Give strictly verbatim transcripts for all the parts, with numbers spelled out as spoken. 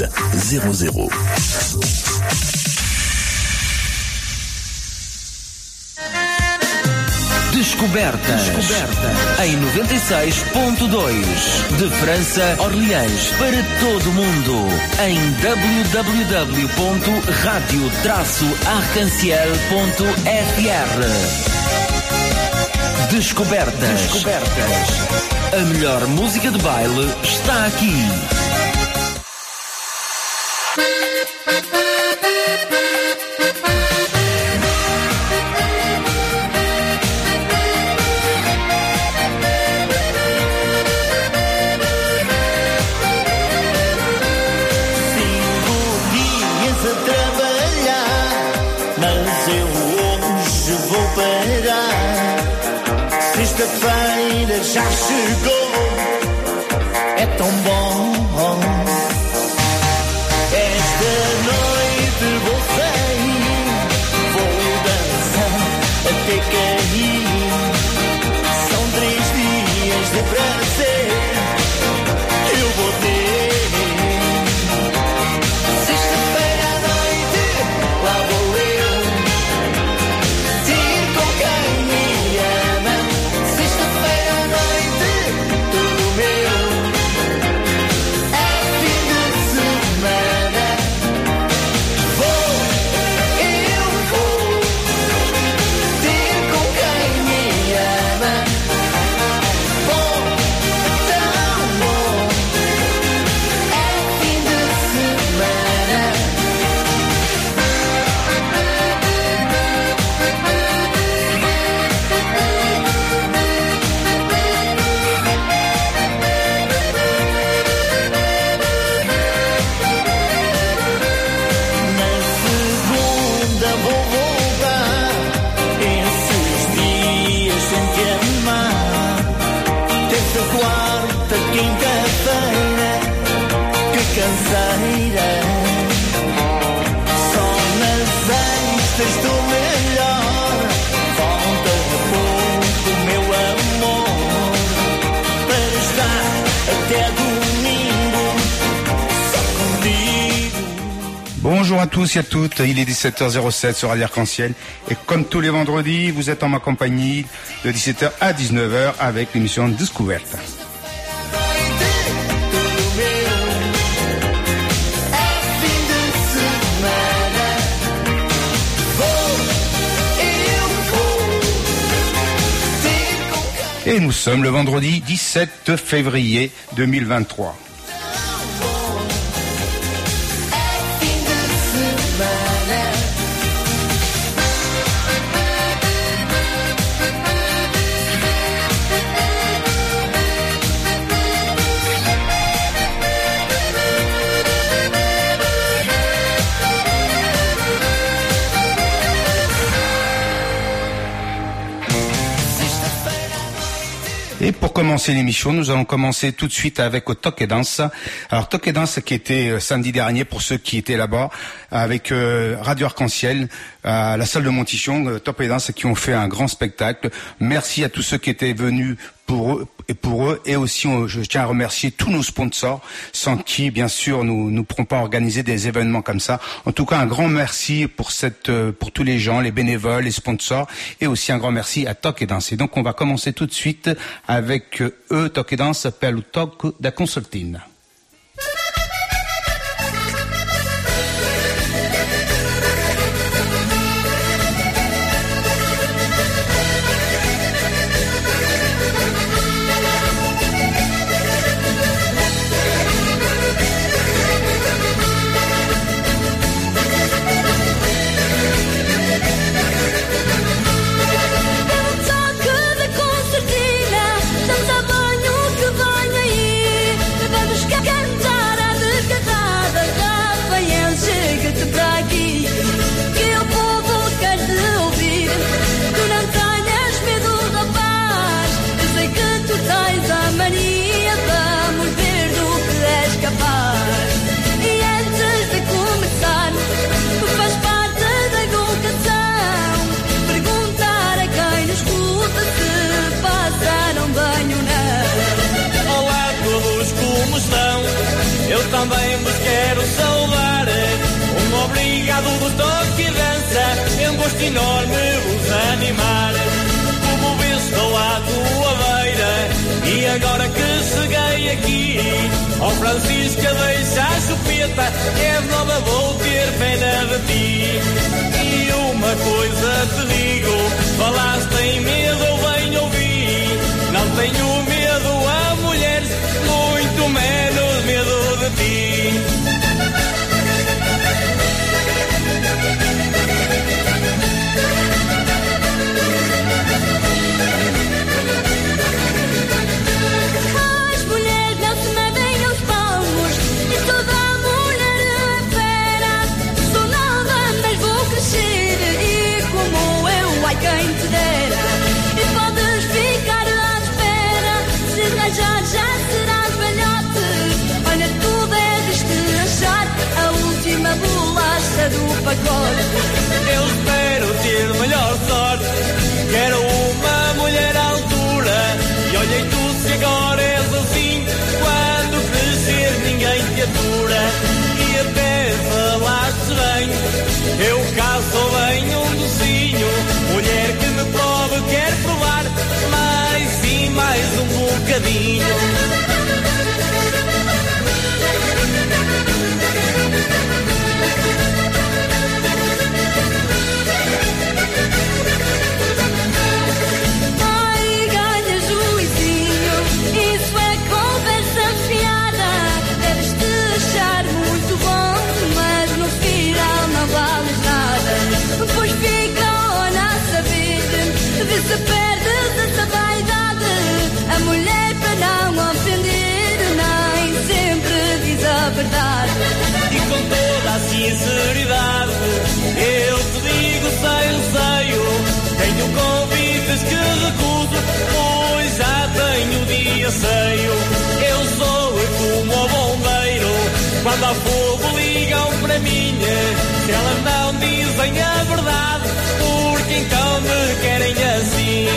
zero zero. Descoberta. Descoberta. Em noventa e seis ponto dois. De França, Orleans, para todo o mundo. Em w w w ponto radio traço arc-en-ciel ponto f r. Descobertas. Descobertas. A melhor música de baile está aqui. Sexta-feira já chegou, é tão bom. Esta noite vou sair, vou dançar até cair. São três dias de prazer que eu vou ter. Sexta-feira à noite, lá vou eu ter com quem me ama. Sexta-feira à noite, tudo meu. É fim de semana. Vou, eu vou ter com quem me ama. Bom, tão bom. É fim de semana. Na segunda vou voltar, esses dias sem te amar. Terça, quarta, quinta-feira, que canseira. Só nas sextas estou melhor. Falta pouco, meu amor, para estar até domingo só contigo. Bonjour à tous et à toutes, il est dix-sept heures zéro sept sur Radio Arc-en-Ciel et comme tous les vendredis, vous êtes en ma compagnie de dix-sept heures à dix-neuf heures avec l'émission Descouverte. Et nous sommes le vendredi dix-sept février deux mille vingt-trois. Et pour commencer l'émission, nous allons commencer tout de suite avec Toque et Danse. Alors Toque et Danse qui était euh, samedi dernier pour ceux qui étaient là-bas avec euh, Radio Arc-en-Ciel à la salle de Montichon, euh, Toque et Danse qui ont fait un grand spectacle. Merci à tous ceux qui étaient venus pour eux et pour eux et aussi on, je tiens à remercier tous nos sponsors sans qui bien sûr nous nous pourrons pas organiser des événements comme ça. En tout cas un grand merci pour cette euh, pour tous les gens, les bénévoles, les sponsors et aussi un grand merci à Toque et Danse. Et donc on va commencer tout de suite avec euh, eux Toque et Danse pelo Toque da Concertina. Toque da concertina, dança banho que vem aí. Vamos enorme vos animar. Como vês, estou à tua beira, e agora que cheguei aqui, ó Francisca, deixa a chupeta, é de nova, vou ter pena de ti. E uma coisa te digo, falaste em medo, eu venho ouvir. Não tenho medo a mulheres, muito menos medo de ti. As mulheres não se medem aos palmos, e toda a mulher é fera. Sou nova, mas vou crescer, e como eu, ai quem te dera. E podes ficar à espera, se rajar já serás velhote. Olha, tu deves te achar a última bolacha do pacote. Eu espero ter melhor sorte, quero uma mulher à altura. E olha, tu se agora és assim, quando crescer ninguém te atura. E até falaste bem, eu cá sou bem um docinho. Mulher que me prove, quer provar, mais sim, mais um bocadinho. Ai, ganhas juizinho, isso é conversa fiada. Deves te achar muito bom, mas no final não vales nada. Pois fica a saber, vê se perdes essa vaidade. A mulher, para não ofender, nem sempre diz a verdade. E com toda a sinceridade, eu te digo sem receio, tenho convites que recuso, pois já tenho dia cheio. Eu sou como o bombeiro, quando há fogo ligam para mim. Se elas não dizem a verdade, porque então me querem assim.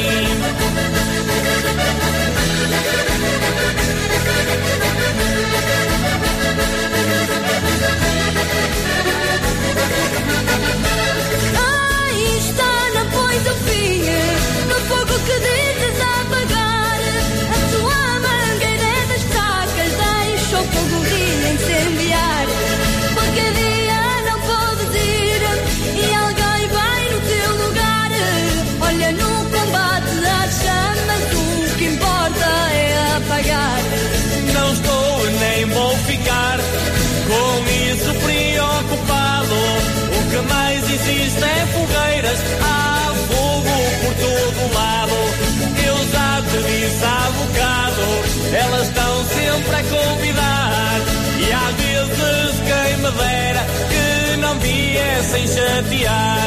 Ai, está, não pões o fim no fogo que dizes apagar. A tua mangueira das tacas deixa o fogo rir incendiar. Qualquer dia não podes ir e alguém vai no teu lugar. Olha, no combate às chamas, o que importa é apagar. Não estou nem vou ficar com isso preocupado. O que mais existe é fogueiras, há fogo por todo lado. Eu já te disse há bocado, elas estão sempre a convidar. E às vezes quem me dera que não viessem chatear.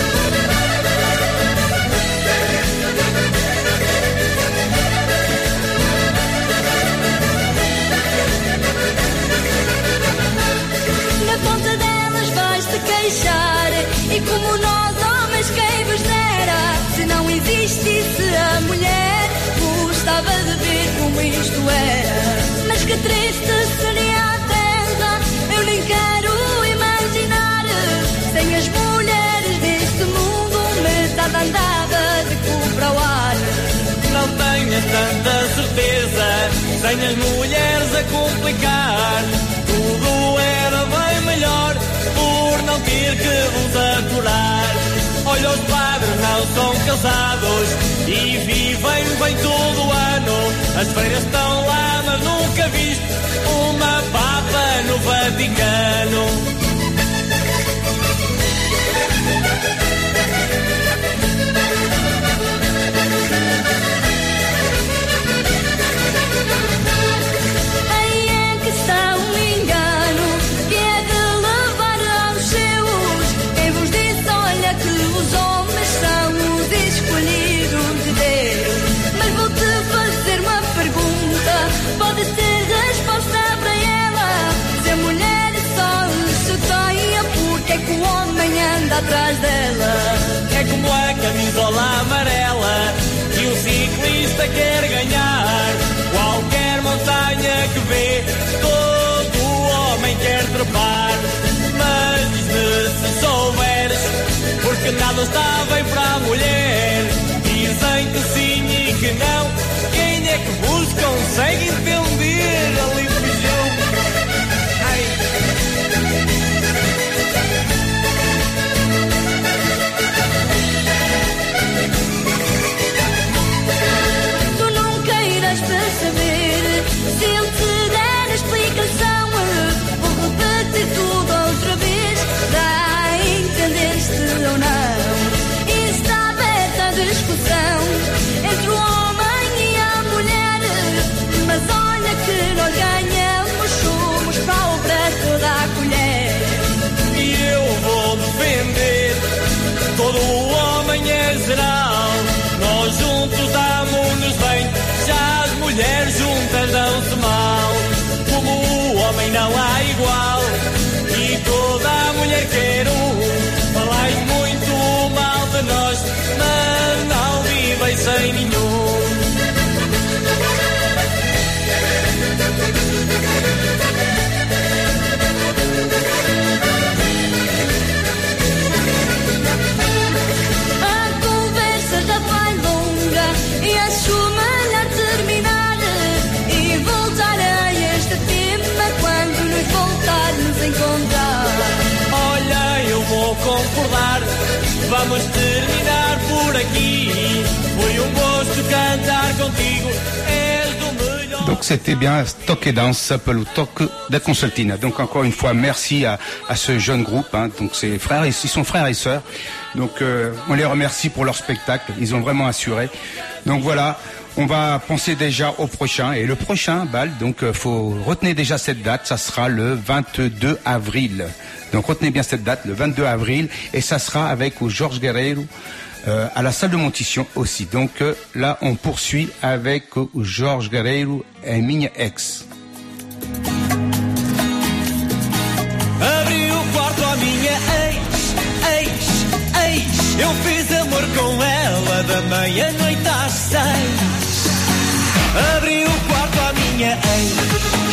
Na ponta delas vais-te queixar, e como nós homens quem vos dera. Se não existisse a mulher, gostava de ver como isto era. Mas que triste seria a terra, eu nem quero imaginar. Sem as mulheres deste mundo, metade andava de cu para o ar. Não tenhas tanta certeza, sem as mulheres a complicar. Tudo era bem melhor por não ter que vos aturar. Olha, os padres não são casados e vivem bem todo o ano. As feiras estão lá, mas nunca viste uma papa no Vaticano. Aí é que está um engano, que é de levar aos seus. Quem vos disse, olha, que os homens são os escolhidos de Deus. Mas vou-te fazer uma pergunta, pode ser resposta para ela. Se a mulher só se tenha, porque é que o homem anda atrás dela? É como a camisola amarela que o ciclista quer ganhar. Qualquer montanha que vê, todo homem quer trepar. Mas diz-me se souberes, porque nada está consegue entender a religião. Ai. Tu não queiras perceber, se ele te der a explicação, vou repetir tudo outra vez, dá a entender se ou não. E está aberta a discussão entre o homem e a mulher, mas olha que nós ganhamos, somos pau para toda a colher. E eu vou defender todo o homem é geral. Nós juntos damos-nos bem, já as mulheres juntas dão-se mal. Como o homem não há igual, e toda a mulher quer um. Falai muito mal de nós, mas não vivem sem nenhum. A conversa já vai longa e acho melhor terminar e voltar a este tema quando nos voltarmos a encontrar. Olha, eu vou concordar, vamos terminar por aqui. Foi um gosto cantar contigo, és do melhor. Donc c'était bien Toque et Danse, le Toque de Concertina. Donc encore une fois, merci à, à ce jeune groupe. Hein. Donc c'est frères, ils sont frères et sœurs. Donc euh, on les remercie pour leur spectacle. Ils ont vraiment assuré. Donc voilà, on va penser déjà au prochain. Et le prochain bal, donc euh, faut retenir déjà cette date. Ça sera le vingt-deux avril. Donc retenez bien cette date, le vingt-deux avril, et ça sera avec au Jorge Guerreiro. Euh, à la salle de Montition aussi. Donc euh, là, on poursuit avec euh, Jorge Guerreiro et Minha Ex. Abri o quarto à minha ex, ex, ex. Eu fiz amor com ela da meia-noite às seis. Abri o quarto à minha ex.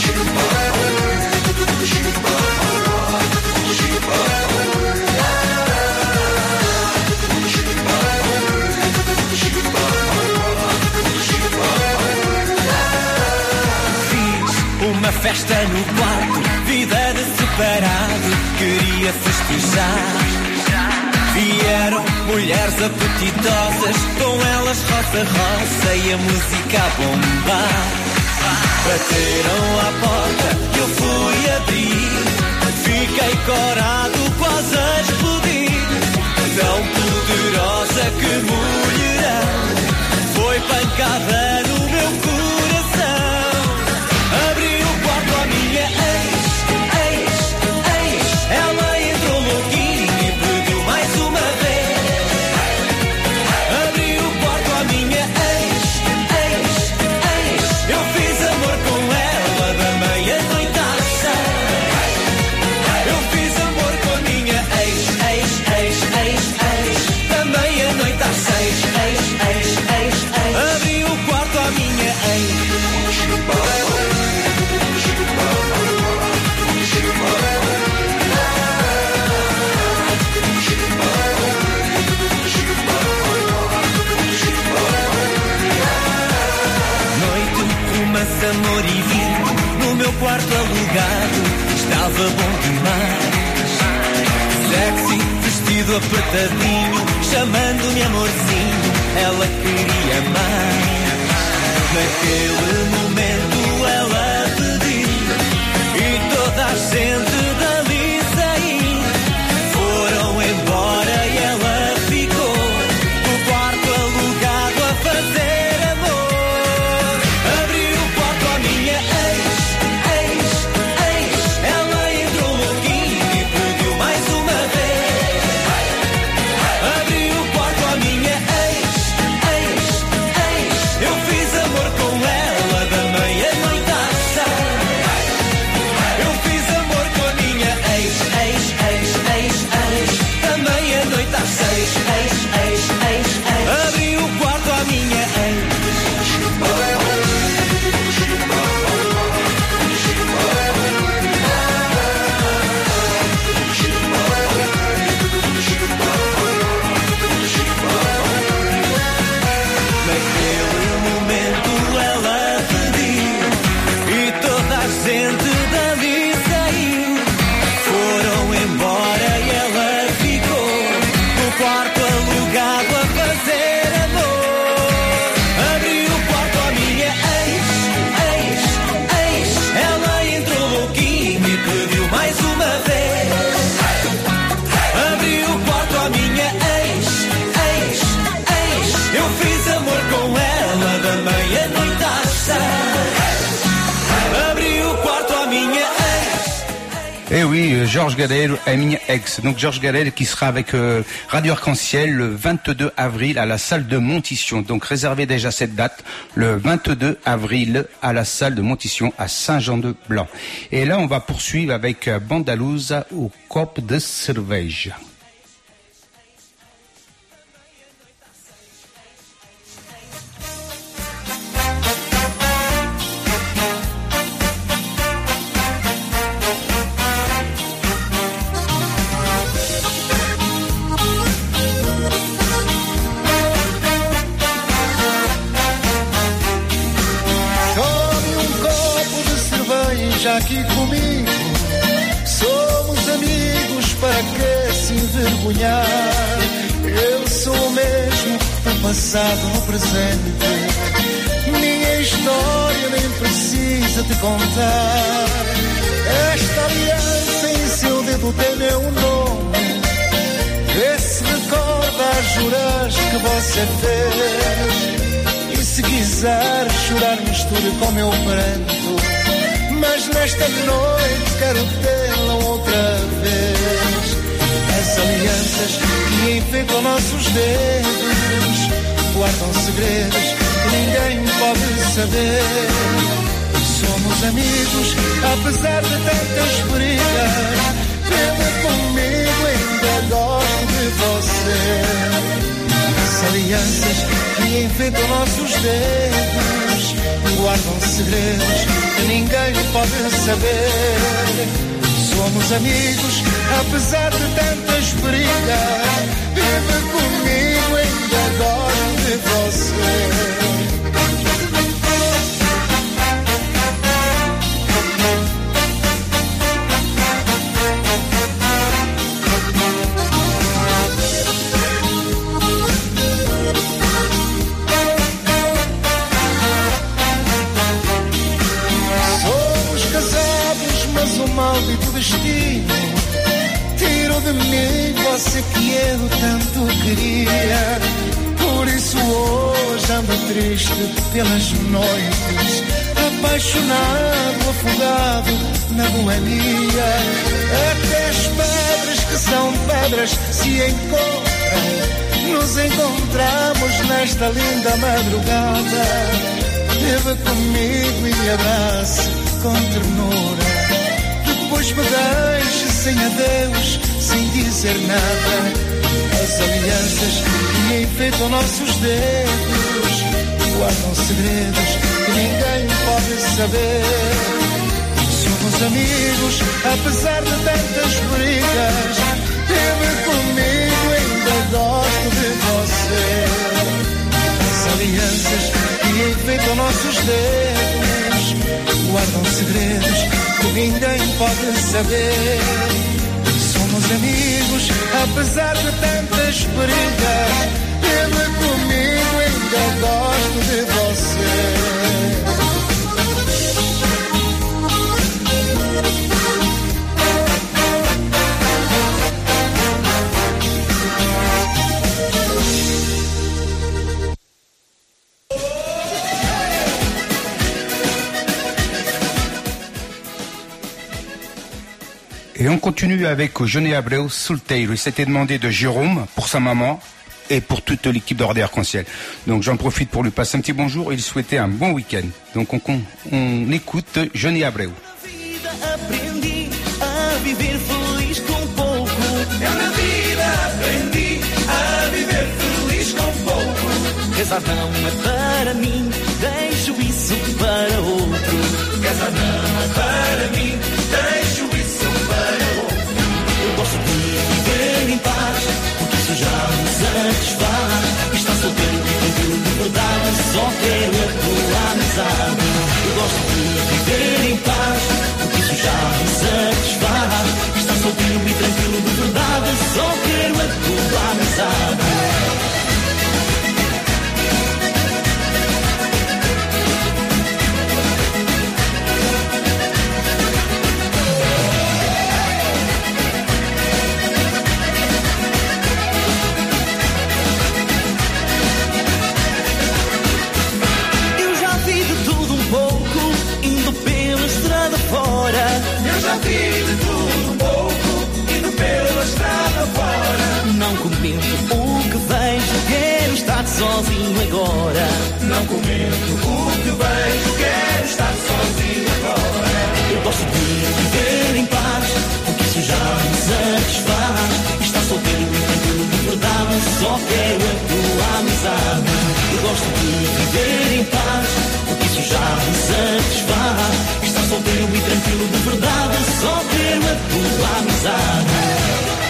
Uma festa no quarto, vida de separado, queria festejar. Vieram mulheres apetitosas, com elas roça-roça e a música a bombar. Bateram à porta, eu fui abrir, fiquei corado, quase a explodir. Tão poderosa que mulherão, foi pancada no meu coração. Abri o quarto à minha ex, ex, ex. Ela entrou louquinha e pediu mais uma vez. Abri o quarto à minha ex, ex, ex. Eu fiz amor com ela da meia-noite às seis. Eu fiz amor com a minha ex, ex, ex, ex, ex. Da meia-noite às seis, ex, ex, ex, ex. Abri o quarto à minha ex. Amor e vinho no meu quarto alugado, estava bom demais. Sexy, vestido apertadinho, chamando-me amorzinho, ela queria mais. Naquele momento ela pediu e toda a gente dali saiu. Foram embora e ela ficou no quarto alugado a fazer. Yeah. que Jorge Gadeiro é minha ex. Donc Jorge Gadeiro qui sera avec euh, Radio Arc-en-Ciel le vingt-deux avril à la salle de Montition. Donc réservez déjà cette date, le vingt-deux avril à la salle de Montition à Saint-Jean-de-Blanc. Et là on va poursuivre avec Bandalusa au copo de cerveja. Aqui comigo, somos amigos, para que se envergonhar? Eu sou o mesmo no passado, no presente. Minha história nem precisa te contar. Esta aliança em seu dedo tem meu nome. Vê se recorda as juras que você fez. E se quiser chorar, misture com meu pranto. Mas nesta noite quero tê-la outra vez. As alianças que enfeitam nossos dedos guardam segredos que ninguém pode saber. Somos amigos, apesar de tantas brigas. Vem comigo, ainda gosto de você. As alianças que enfeitam nossos dedos guardam segredos que ninguém pode saber. Somos amigos, apesar de tantas brigas. Vive comigo, ainda gosto de você. O maldito destino tirou de mim você que eu tanto queria. Por isso hoje ando triste pelas noites, apaixonado, afogado na boemia. Até as pedras que são pedras se encontram. Nos encontramos nesta linda madrugada. Viva comigo e abrace com ternura. Depois me deixe sem adeus, sem dizer nada. As alianças que enfeitam nossos dedos guardam segredos que ninguém pode saber. Somos amigos, apesar de tantas brigas. Vive comigo, ainda gosto de você. As alianças que enfeitam nossos dedos guardam segredos que ninguém pode saber. Somos amigos, apesar de tantas brigas. Vive comigo, ainda gosto de você. Et on continue avec Johnny Abreu, Solteiro. Il s'était demandé de Jérôme pour sa maman et pour toute l'équipe d'Ordre Arc-en-Ciel. Donc j'en profite pour lui passer un petit bonjour et lui souhaiter un bon week-end. Donc on, on, on écoute Johnny Abreu. Aprendi a viver feliz com pouco. Eu na vida aprendi a viver feliz com pouco. Casar não é para mim, deixo isso para outro. Casar não é para mim, deixo isso para outro. Eu gosto de viver em paz, porque isso já me satisfaz. Estar solteiro e tranquilo de verdade, só quero a tua amizade. Eu gosto de viver em paz, porque isso já me satisfaz. Estar solteiro e tranquilo de verdade, só quero a tua amizade. agora. Não comento o que vejo, quero estar sozinho agora. Eu gosto de viver em paz, porque isso já me satisfaz. Estar solteiro e tranquilo de verdade, só quero a tua amizade. Eu gosto de viver em paz, porque isso já me satisfaz. Estar solteiro e tranquilo de verdade, só quero a tua amizade.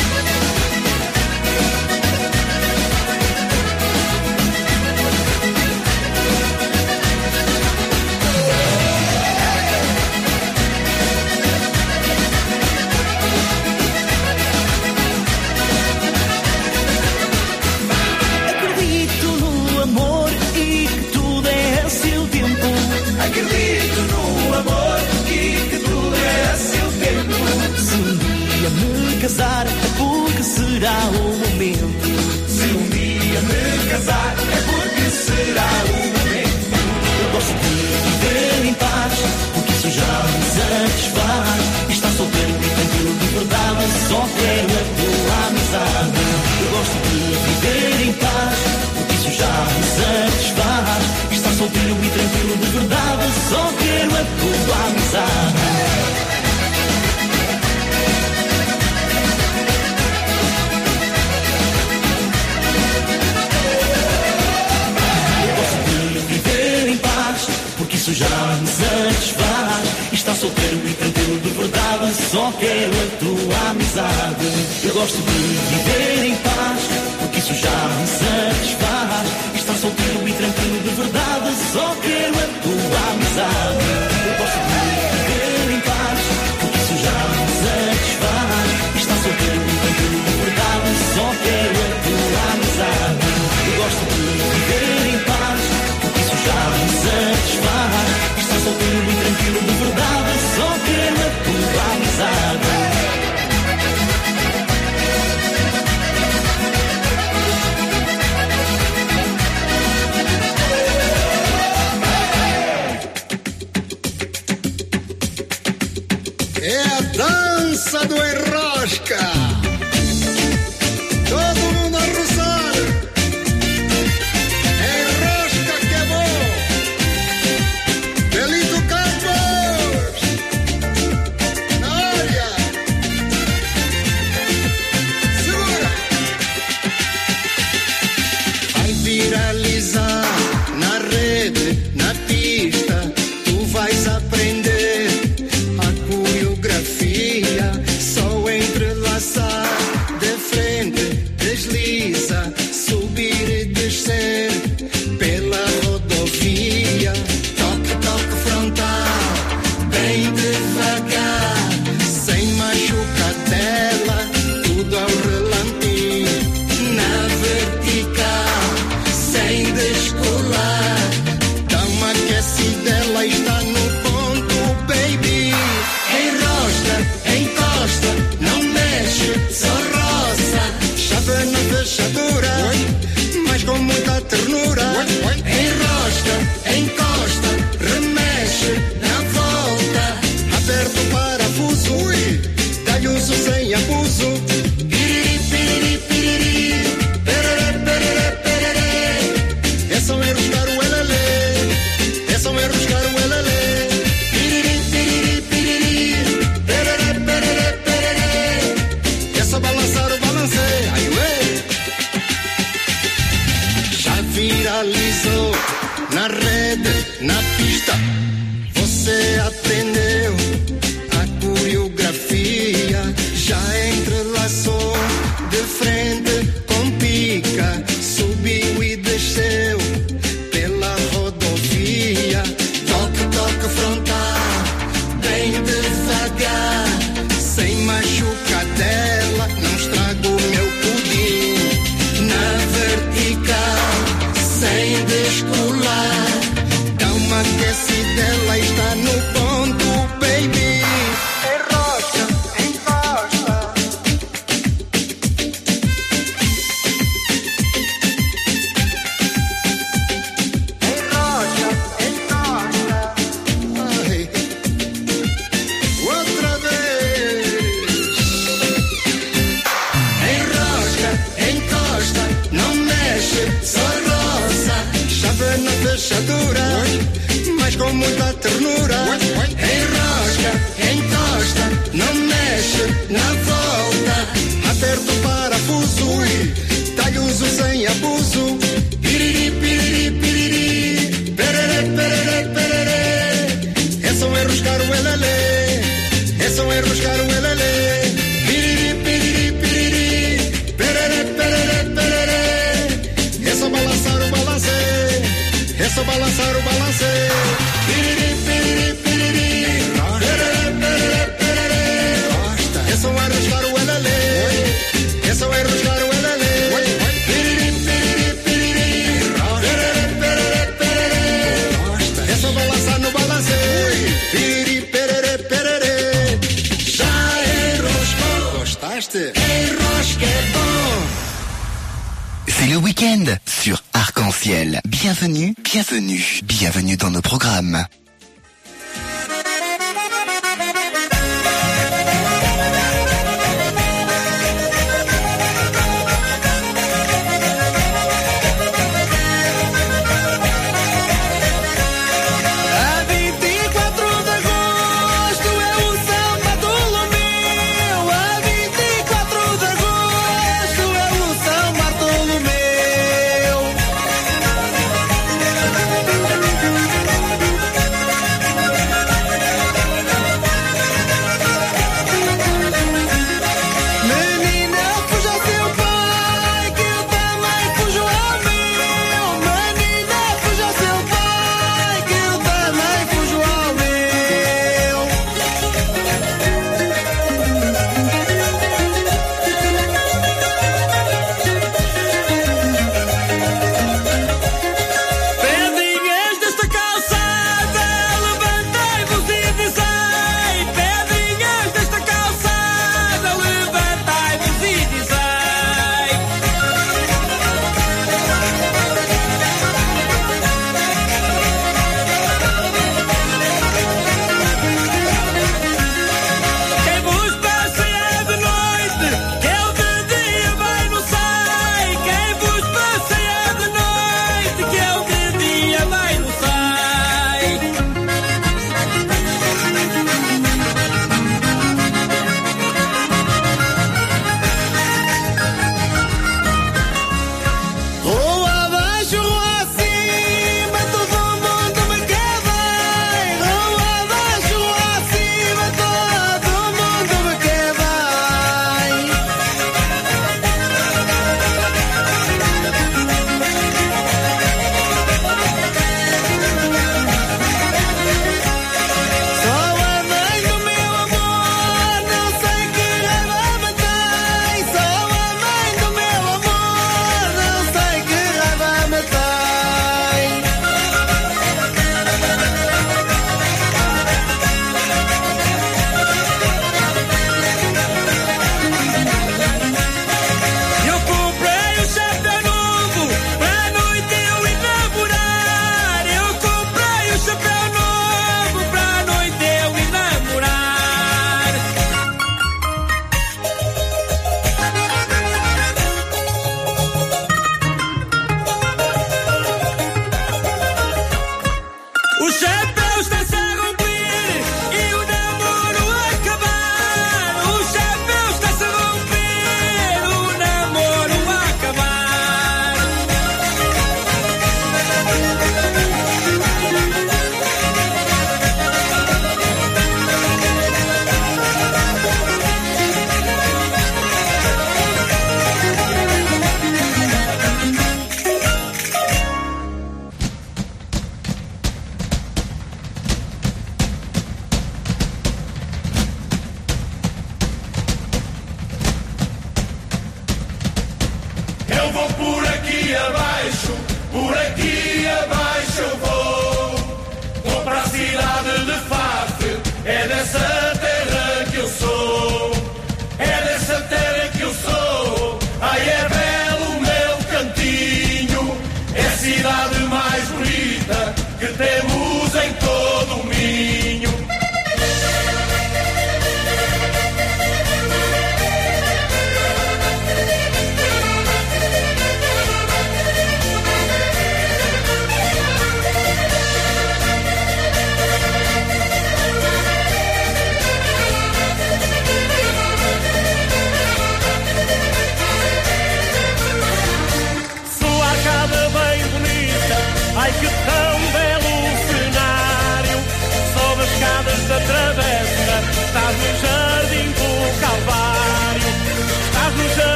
Acredito no amor e que tudo é a seu tempo. Se um dia me casar é porque será o momento. Se um dia me casar é porque será o momento. Eu gosto de viver em paz, porque isso já me satisfaz. Estar solteiro e tranquilo de verdade, só quero a tua amizade. Eu gosto de viver em paz, porque isso já me satisfaz. Estar solteiro e tranquilo de verdade, só quero a tua amizade. Eu gosto de viver em paz, porque isso já me satisfaz. Estar solteiro e tranquilo de verdade, só quero a tua amizade. Eu gosto de viver em paz, porque isso já me satisfaz. Estar solteiro e tranquilo de verdade, só quero a tua amizade. Eu gosto de viver em paz, porque isso já me satisfaz. Estar solteiro e tranquilo de verdade, só quero a tua amizade. Eu gosto de viver em paz, porque isso já me satisfaz. Estar solteiro e tranquilo de verdade, só quero a tua amizade. É a dança do enrosca. Todo mundo a roçar. Enrosca que é bom. Belito Campos. Na área. Segura. Vai viralizar na rede, na pista. Tu vais aprender a coreografia, só entrelaçar, de frente, desliza, subir e descer, pela rodovia, toque, toque frontal, bem devagar, sem machucadela, tudo ao relantinho, na vertical, sem descolar, dá uma aquecidela, está no ponto, baby. Enrosca, encosta, não mexe, só roça. Chave na fechadura, mas com muita ternura. Enrosca, encosta, remexe, na volta. Aperta o parafuso, dá-lhe uso sem abuso. Piriri, piriri, piriri, perere, perere, perere. É só enroscar o elelê, é só enroscar o elelê. Piriri, piriri, piriri, perere, perere, perere. É só balançar o balancê, ai ué. Já viralizou na rede, na pista. Você aprendeu a coreografia, já entrelaçou de frente com pica, subiu e desceu pela rodovia, toque, toque frontal, bem devagar, sem machucadela, não estrago o meu pudim, na vertical, sem descolar, dá uma aquecidela, está no ponto, baby. Enrosca, encosta. Enrosca, encosta. Ai. Outra vez. muita ternura. Enrosca, encosta, não mexe, na volta. Aperta o parafuso, talha-uso sem abuso. Piriri, piriri, piriri, perere, perere, perere. É só enroscar o elelê, é só enroscar o elelê. Piriri, piriri, piriri, perere, perere, perere. É só balançar o balancê, é só balançar o balancê. Piriri, piriri, piriri, perere, perere, perere. É só enroscar o elelê, é só enroscar o elelê. Piriri, piriri, piriri, perere, perere, perere. É só balançar no balancê. Piriri, perere, perere. Já enroscou, gostaste? Enrosca é bom. C'est le week-end sur Arc-en-Ciel. Bienvenue, bienvenue, bienvenue dans nos programmes.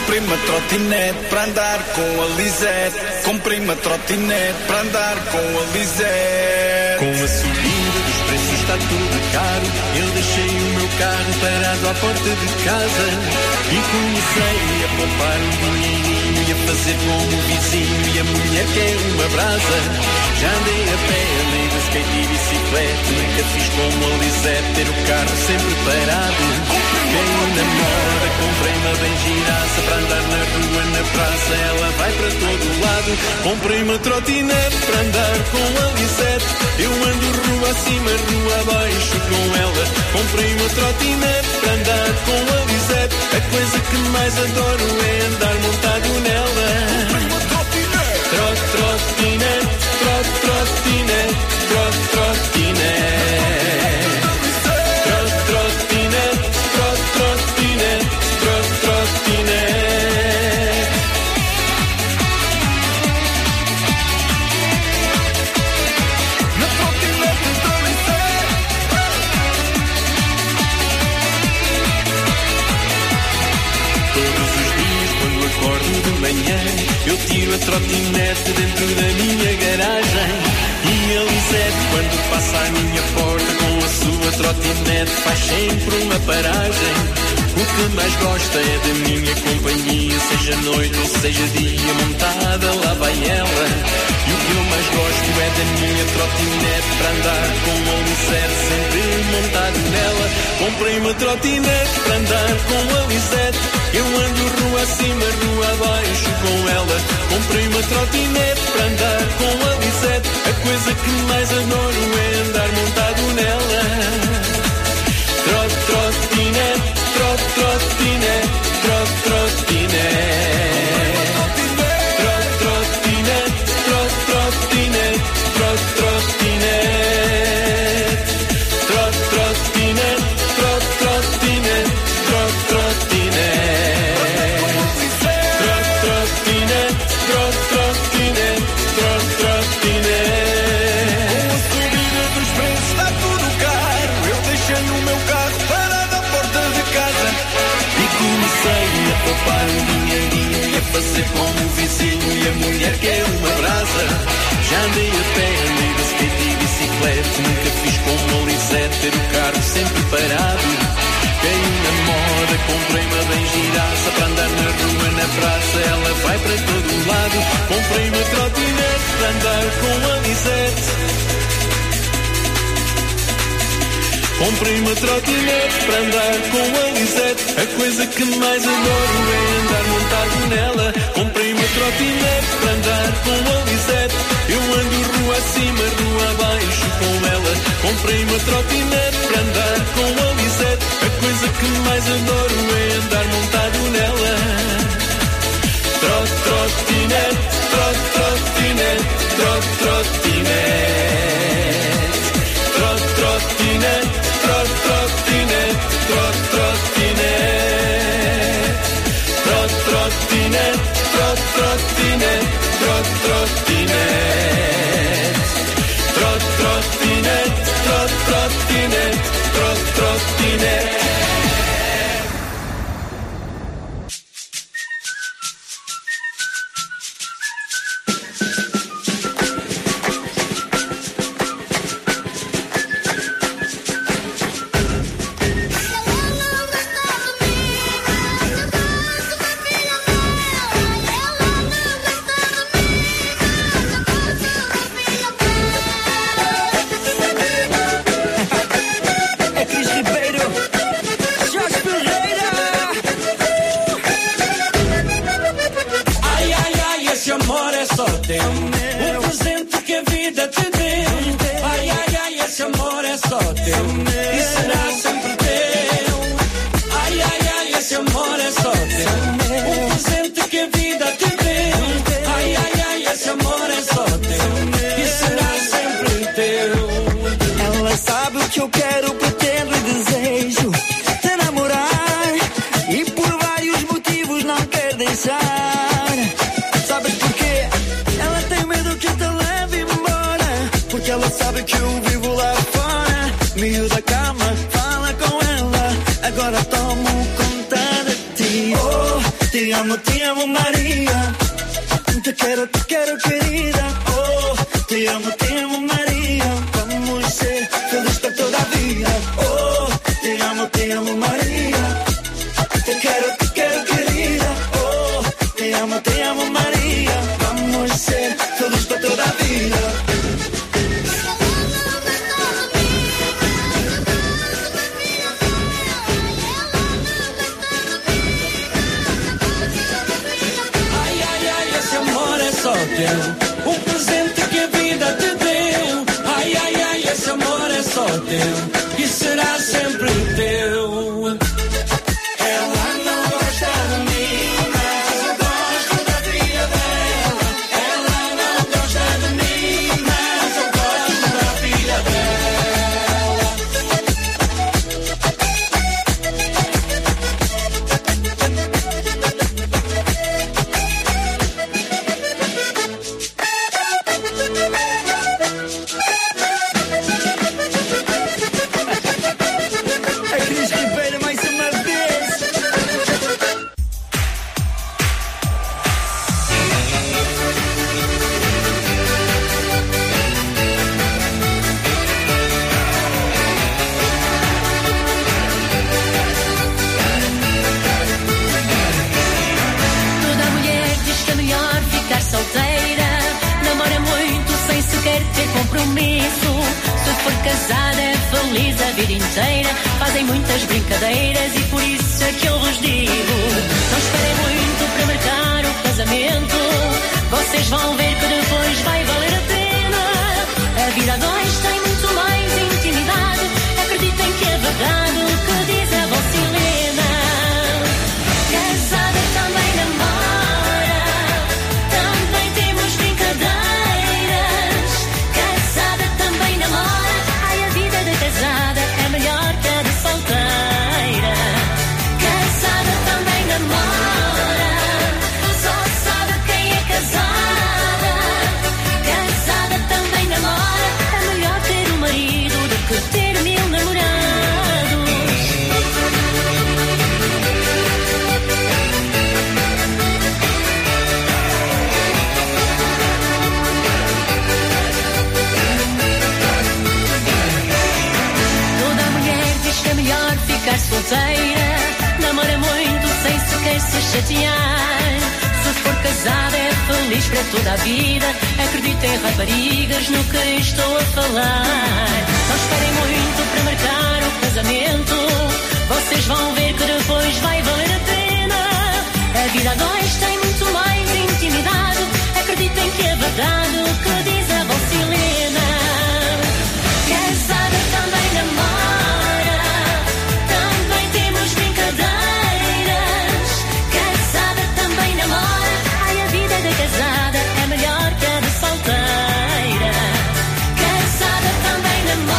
Comprei uma trotinete para andar com a Lisette. Comprei uma trotinete para andar com a Lisette. Com a subida dos preços está tudo caro. Eu deixei o meu carro parado à porta de casa e comecei a poupar um dinheirinho e a fazer como o vizinho e a mulher quer uma brasa. Já andei a pé, andei de skate e bicicleta, nunca fiz como a Lisette, ter o carro sempre parado. Quem namora, comprei uma bem giraça para andar na rua, na praça, ela vai para todo lado. Comprei uma trotinete para andar com a Lisette. Eu ando rua acima, rua abaixo com ela. Comprei uma trotinete para andar com a Lisette. A coisa que mais adoro é andar montado nela. Trot, trotinete, trot, trotinete, trot, trotinete. Trot, trotinete, trot, trotinete, trot, trotinete. Na trotinete da Lisette. Todos os dias quando acordo de manhã eu tiro a trotinete dentro da minha garagem. E a Lisette quando passa à minha porta com a sua trotinete faz sempre uma paragem. O que mais gosta é da minha companhia, seja noite ou seja dia, montada lá vai ela. E o que eu mais gosto é da minha trotinete para andar com a Lisette, sempre montado nela. Comprei uma trotinete para andar com a Lisette. Eu ando rua acima, rua abaixo com ela. Comprei uma trotinete para andar com a Lisette. A coisa que mais adoro é andar montado nela. Trot, trotinete, trot, trotinete, trot, trotinete. Trot, trotinete, trot, trotinete, trot, trotinete. Trot, trotinete, trot, trotinete, trot, trotinete. Trot, trotinete, trot, trotinete, trot, trotinete. Com a subida dos preços está tudo caro. Eu deixei o meu carro parado à porta de casa e comecei a poupar um dinheirinho e a fazer como o vizinho e a mulher quer uma brasa. Já andei a pé, andei de skate e bicicleta, nunca fiz como a Lisette, ter o carro sempre parado. Quem namora, comprei uma bem giraça para andar na rua, na praça, ela vai para todo lado. Comprei uma trotinete para andar com a Lisette. Comprei uma trotinete para andar com a Lisette. A coisa que mais adoro é andar montado nela. Comprei uma trotinete para andar com a Lisette. Eu ando rua acima, rua abaixo com ela. Comprei uma trotinete para andar com a Lisette. A coisa que mais adoro é andar montado nela. Trot, trotinete, trot, trotinete, trot, trotinete. Trot, trotinete, trot, trotinete, trot, trotinete. Trot, trotinete, trot, trotinete, trot, trotinete. Trot, trotinete, trot, trotinete, trot, trotinete. amo, te amo María. Te quiero, te quiero querida. Oh, te amo, te amo María. Vamos a ser felices para toda la vida. Oh, te amo, te amo María. Te quiero, te quiero querida. Oh, te amo, te amo María. Vamos a ser felices para toda la vida. Um presente que a vida te deu. Ai, ai, ai, esse amor é só teu e será sempre teu. Ela não gosta de mim, mas eu gosto da filha dela. Ela não gosta de mim, mas eu gosto da filha dela. Fazem muitas brincadeiras e por isso é que eu vos digo: não esperem muito para marcar o casamento. Vocês vão ver que depois vai valer a pena. A vida a dois tem muito mais intimidade. Acreditem que é verdade o que diz a vossa Helena. Casada também namora, também temos brincadeiras. Casada também namora. Ai, a vida de casada é melhor que a de solteira. Casada também namora, só sabe quem é casada. Casada também namora, é melhor ter um marido do que ter mil namorados. Toda mulher diz que é melhor ficar solteira. Namora muito sem sequer se chatear. Se for casada é feliz para toda a vida. Acreditem, raparigas, no que estou a falar. Não esperem muito para marcar o casamento. Vocês vão ver que depois vai valer a pena. A vida a dois tem muito mais intimidade. Acreditem que é verdade o que diz a vossa Helena. Casada também namora, também temos brincadeiras. Casada também namora. Ai, a vida da casada é melhor que a de solteira. Casada também namora.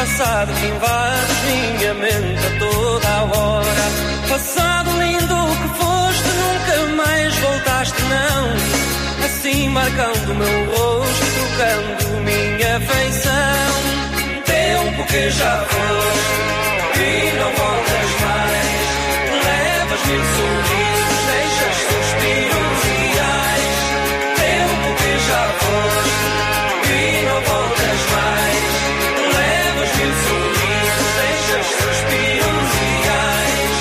passado que invades minha mente a toda a hora. Passado lindo que foste, nunca mais voltaste, não. Assim marcando o meu rosto, trocando minha feição. Tempo que já foste e não voltas mais. Levas mil sorrisos, deixas suspiros reais. Tempo que já foste e não voltas mais. Levas mil sorrisos, deixas suspiros reais.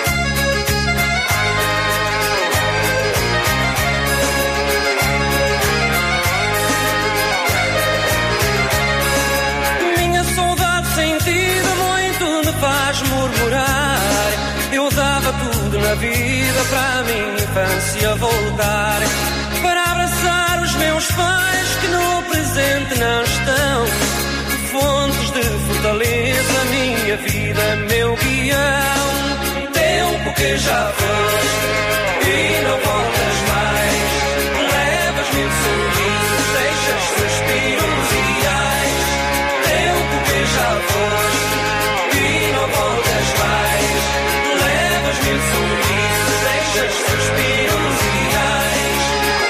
Minha saudade sentida muito me faz murmurar. Eu dava tudo na vida para a minha infância voltar, para abraçar os meus pais que no presente não estão. Fontes de fortaleza, minha vida, meu guião. Tempo que já foste e não voltas mais. Levas mil sorrisos, deixas suspiros reais. Tempo que já foste e não voltas mais. Levas mil sorrisos, deixas suspiros reais.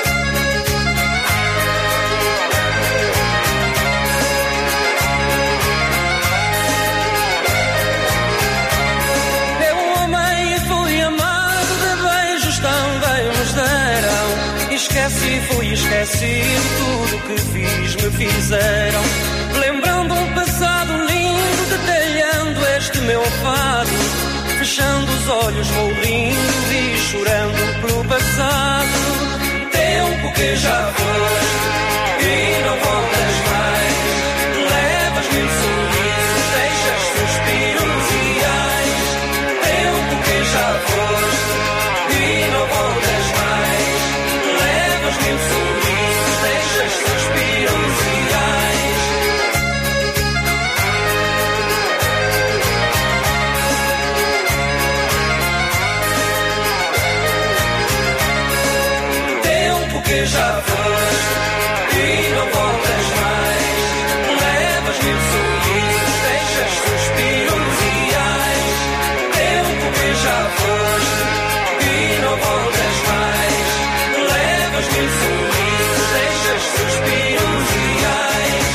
Eu amei e fui amado, de beijos também nos deram. Esqueci, fui esquecido, tudo que fiz me fizeram. Lembrando um passado lindo, detalhando este meu fado. Fechando os olhos vou rindo e chorando pelo passado. Tempo que já foste e não voltas mais. Levas mil sorrisos, deixas suspiros reais. Tempo que já foste e não voltas mais. Levas mil sorrisos, deixas suspiros reais. Que já foste e não voltas mais. Levas mil sorrisos, deixas suspiros reais. Tempo que já foste e não voltas mais. Levas mil sorrisos, deixas suspiros reais.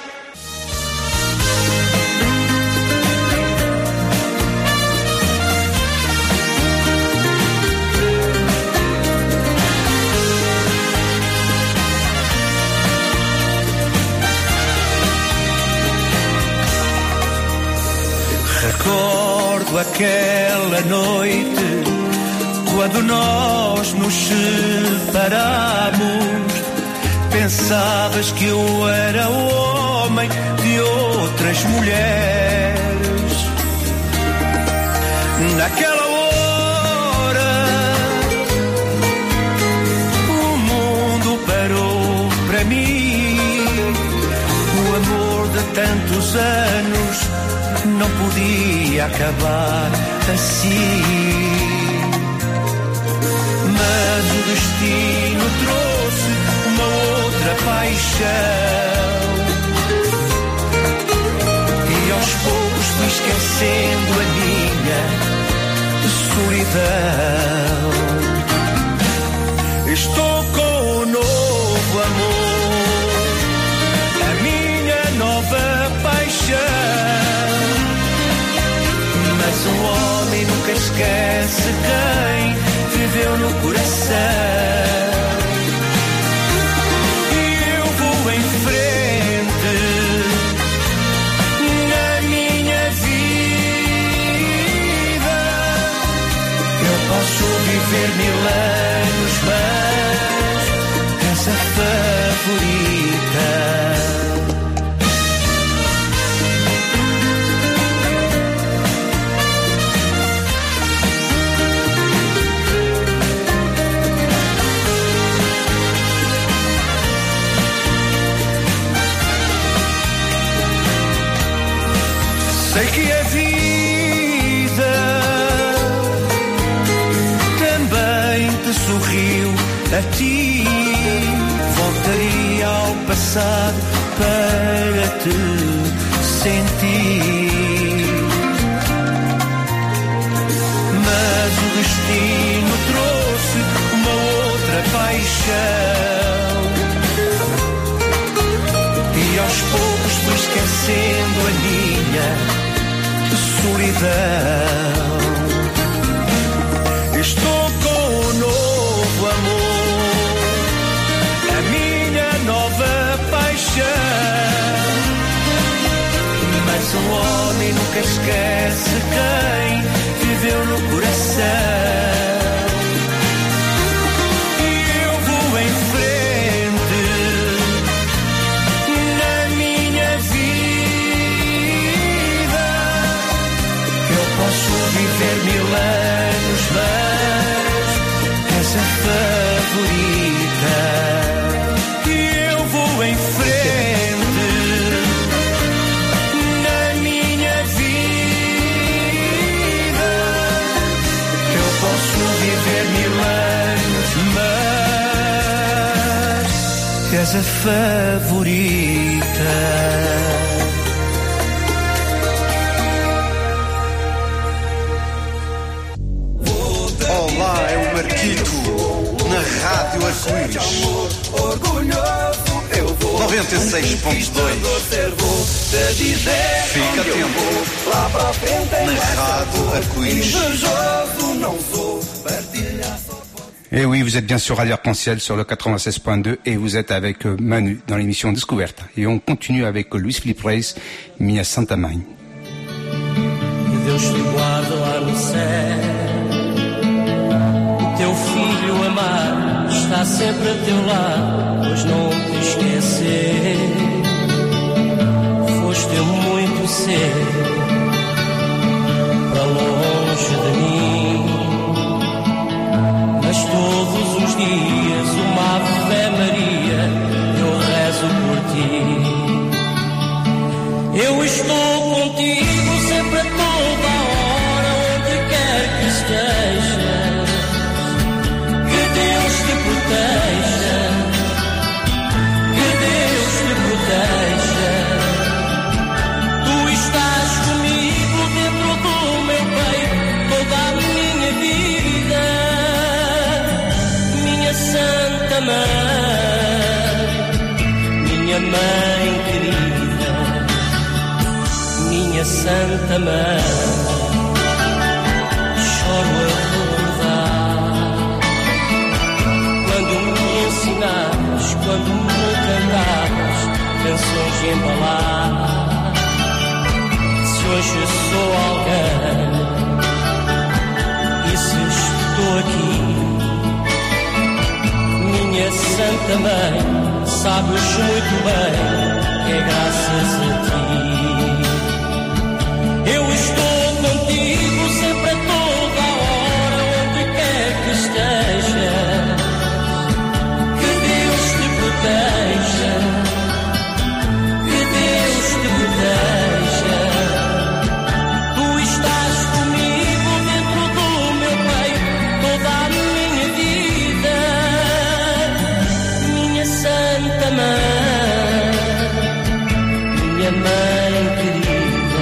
Recordo aquela noite quando nós nos separamos. Pensavas que eu era o homem de outras mulheres. Naquela hora o mundo parou para mim. O amor de tantos anos não podia acabar assim. Mas o destino trouxe uma outra paixão e aos poucos fui esquecendo a minha solidão. Estou com um novo amor, a minha nova paixão. Mas um homem nunca esquece quem viveu no coração. E eu vou em frente na minha vida. Eu posso viver mil anos, mas casa favorita. Sei que a vida também te sorriu a ti. Voltaria ao passado para te sentir. Mas o destino trouxe uma outra paixão e aos poucos fui esquecendo a minha solidão. Estou com um novo amor, a minha nova paixão. Mas um homem nunca esquece quem viveu no coração. E eu vou em frente na minha vida. Eu posso viver mil anos, mas és a favorita. E eu vou em frente na minha vida. Eu posso viver mil anos, mas és a favorita. Olá, é o Marquito, na Rádio Arco-Íris. noventa e seis ponto dois. Fica atento. Na Rádio Arco-Íris. Et oui, vous êtes bien sur Radio Arc-en-Ciel sur le quatre-vingt-seize point deux et vous êtes avec Manu dans l'émission Découverte. Et on continue avec Luís Filipe Reis, Minha Santa Mãe. Que Deus te guarde lá no céu. O teu filho amado está sempre a teu lado, pois não te esquecer. Foste muito cedo para longe de mim, mas todos os dias uma Ave Maria eu rezo por ti. Eu estou contigo sempre a toda hora, onde quer que estejas. Que Deus te proteja, que Deus te proteja. Tu estás comigo dentro do meu peito toda a minha vida. Minha Santa Mãe, minha Mãe querida, minha Santa Mãe, choro a recordar quando me ensinavas, quando me cantavas canções de embalar. Se hoje sou alguém e se estou aqui, minha Santa Mãe, sabes muito bem que é graças a ti. Eu estou contigo sempre a toda a hora, onde quer que estejas. Que Deus te proteja, que Deus te proteja. Tu estás comigo dentro do meu peito toda a minha vida. Minha Santa Mãe, minha Mãe querida.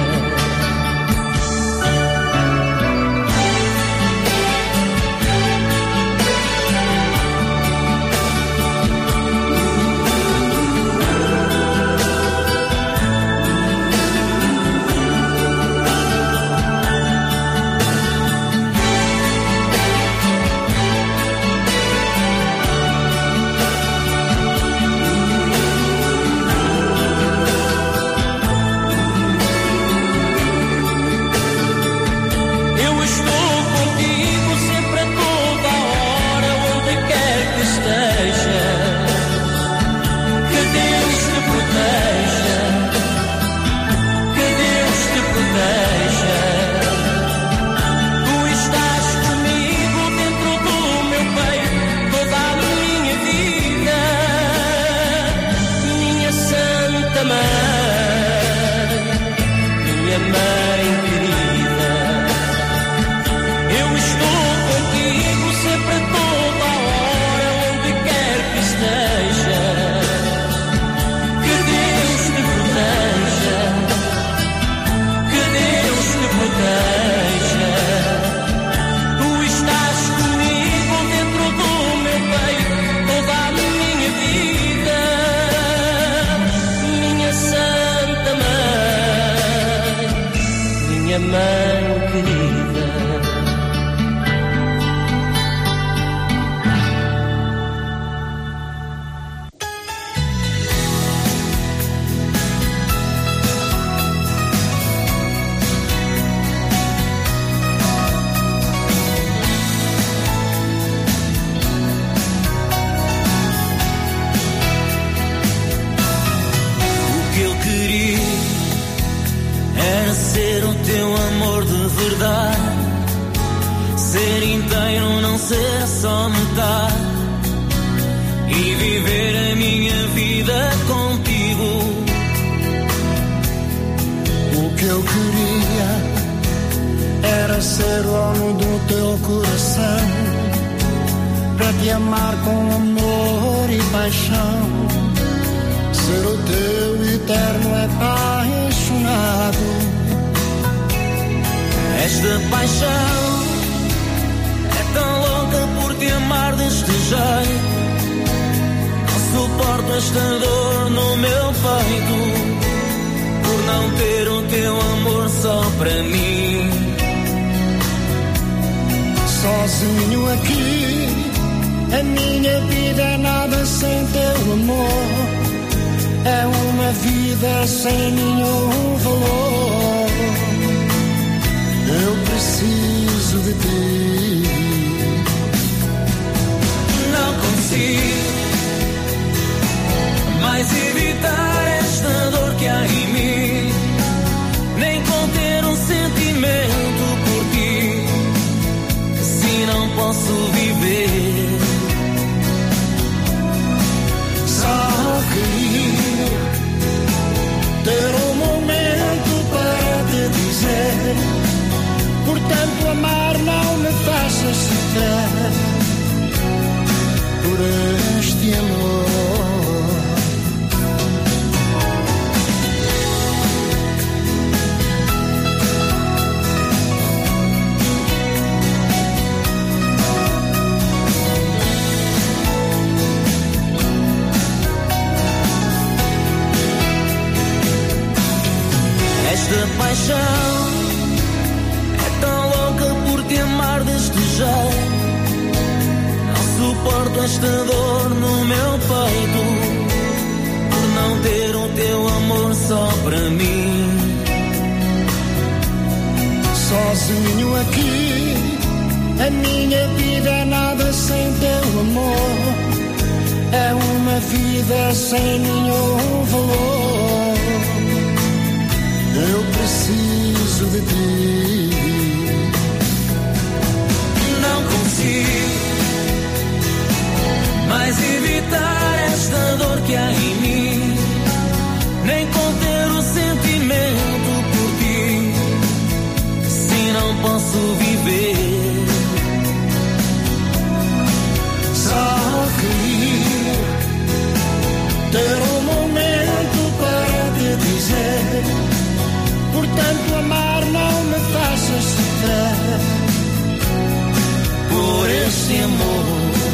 Eu estou contigo sempre a toda a hora, onde quer que estejas. Que Deus te proteja, que Deus te proteja. Tu estás comigo dentro do meu peito toda a minha vida. Minha Santa Mãe, minha Mãe querida. Eu estou contigo sempre a toda a hora, onde quer que estejas. Que Deus te proteja, minha mãe querida. Ser inteiro, não ser só metade, e viver a minha vida contigo. O que eu queria era ser dono do teu coração, para te amar com amor e paixão, ser o teu eterno apaixonado. Esta paixão é tão louca por te amar deste jeito. Não suporto esta dor no meu peito, por não ter o teu amor só para mim. Sozinho aqui, a minha vida é nada sem teu amor. É uma vida sem nenhum valor. Eu preciso de ti. Não consigo mais evitar esta dor que há em mim, nem conter um sentimento por ti. Se não posso viver, só queria ter um momento para te dizer: por tanto amar não me faças sofrer, por este amor. Esta paixão é tão louca por te amar deste jeito. Não suporto esta dor no meu peito, por não ter o teu amor só para mim. Sozinho aqui, a minha vida é nada sem teu amor. É uma vida sem nenhum valor. Eu preciso de ti. Não consigo mais evitar esta dor que há em mim, nem conter o sentimento por ti. Se não posso viver, só queria ter um momento para te dizer: por tanto amar não me faças sofrer, por este amor.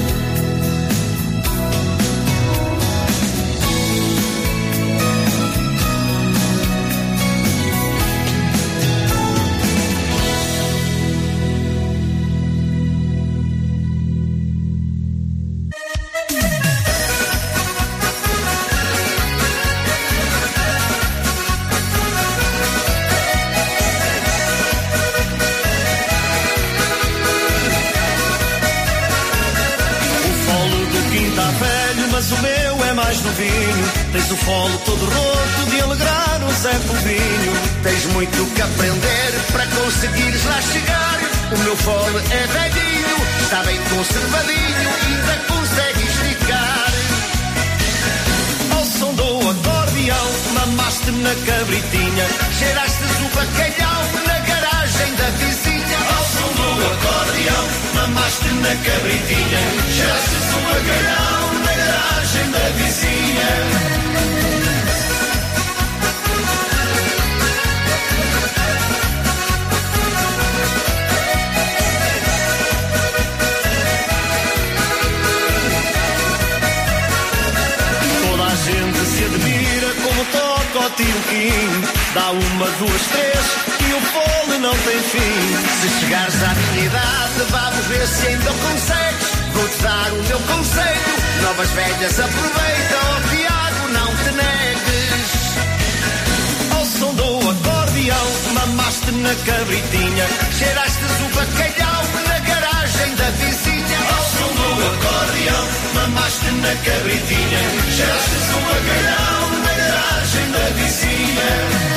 Mas o meu é mais novinho. Tens o folo todo roto de alegrar o Zé Povinho. Tens muito que aprender para conseguires lá chegar. O meu folo é velhinho, está bem conservadinho, ainda consegue esticar. Ao som do acordeão, mamaste-me na cabritinha, cheiraste o bacalhau na garagem da vizinha. Ao som do acordeão, mamaste-me na cabritinha, cheiraste o bacalhau na garagem da vizinha. tiro o quim. Dá uma, duas, três e o pole não tem fim. Se chegares à minha idade, vamos ver se ainda consegues. Vou-te dar o meu conselho. Novas velhas aproveita, oh Tiago, não te negues. Ao som do acordeão, mamaste na cabritinha. Cheiraste o bacalhau na garagem da vizinha. Ao som do acordeão, mamaste na cabritinha. Cheiraste o bacalhau na garagem da vizinha.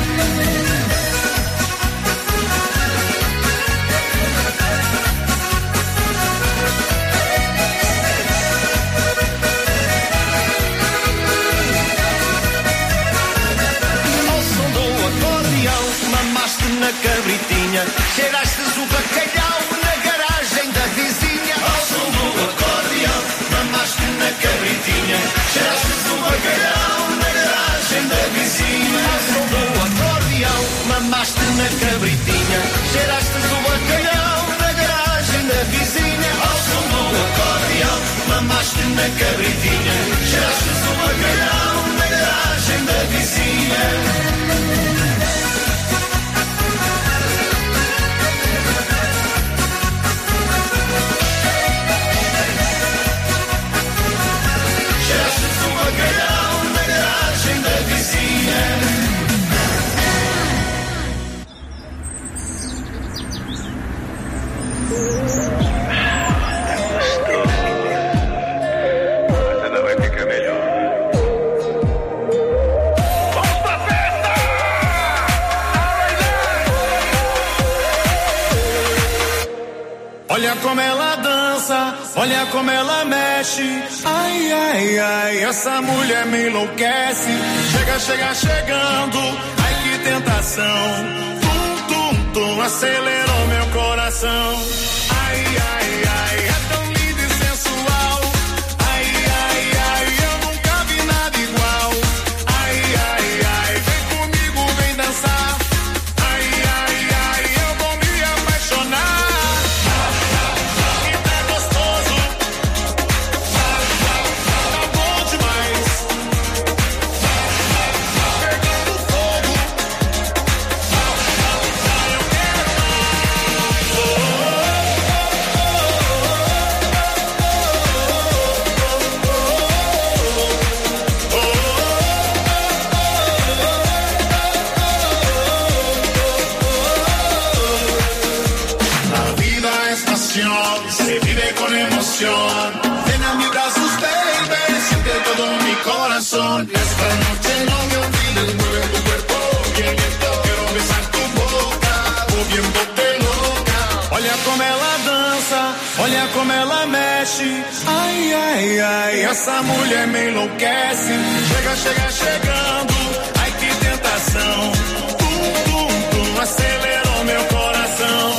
Na cabritinha, cheiraste o bacalhau na garagem da vizinha. Ao som do acordeão, mamaste na cabritinha. Cheiraste o bacalhau na garagem da vizinha. Ao som do acordeão, mamaste na cabritinha. Cheiraste o bacalhau na garagem da vizinha. Ao som do acordeão, mamaste na cabritinha. Cheiraste o bacalhau na garagem da vizinha. Olha como ela dança, olha como ela mexe. Ai, ai, ai, essa mulher me enlouquece. Chega, chega, chegando, ai que tentação. Tum, tum, tum, acelerou meu coração. Ai, ai, ai, é tão lindo e sensual. Ai, ai, ai, eu nunca vi nada igual. Ai, ai, ai, vem comigo, vem dançar. Ai, ai, ai, eu vou me apaixonar. Se vive con emoción. Ven a mis brazos, baby, siente todo mi corazón. Esta noche no me olvides, mueve tu cuerpo bien lento. Quiero besar tu boca, moviéndote loca. Olha como ela dança, olha como ela mexe. Ai, ai, ai, essa mulher me enlouquece. Chega, chega, chegando, ai que tentação. Tum, tum, tum, acelerou meu coração.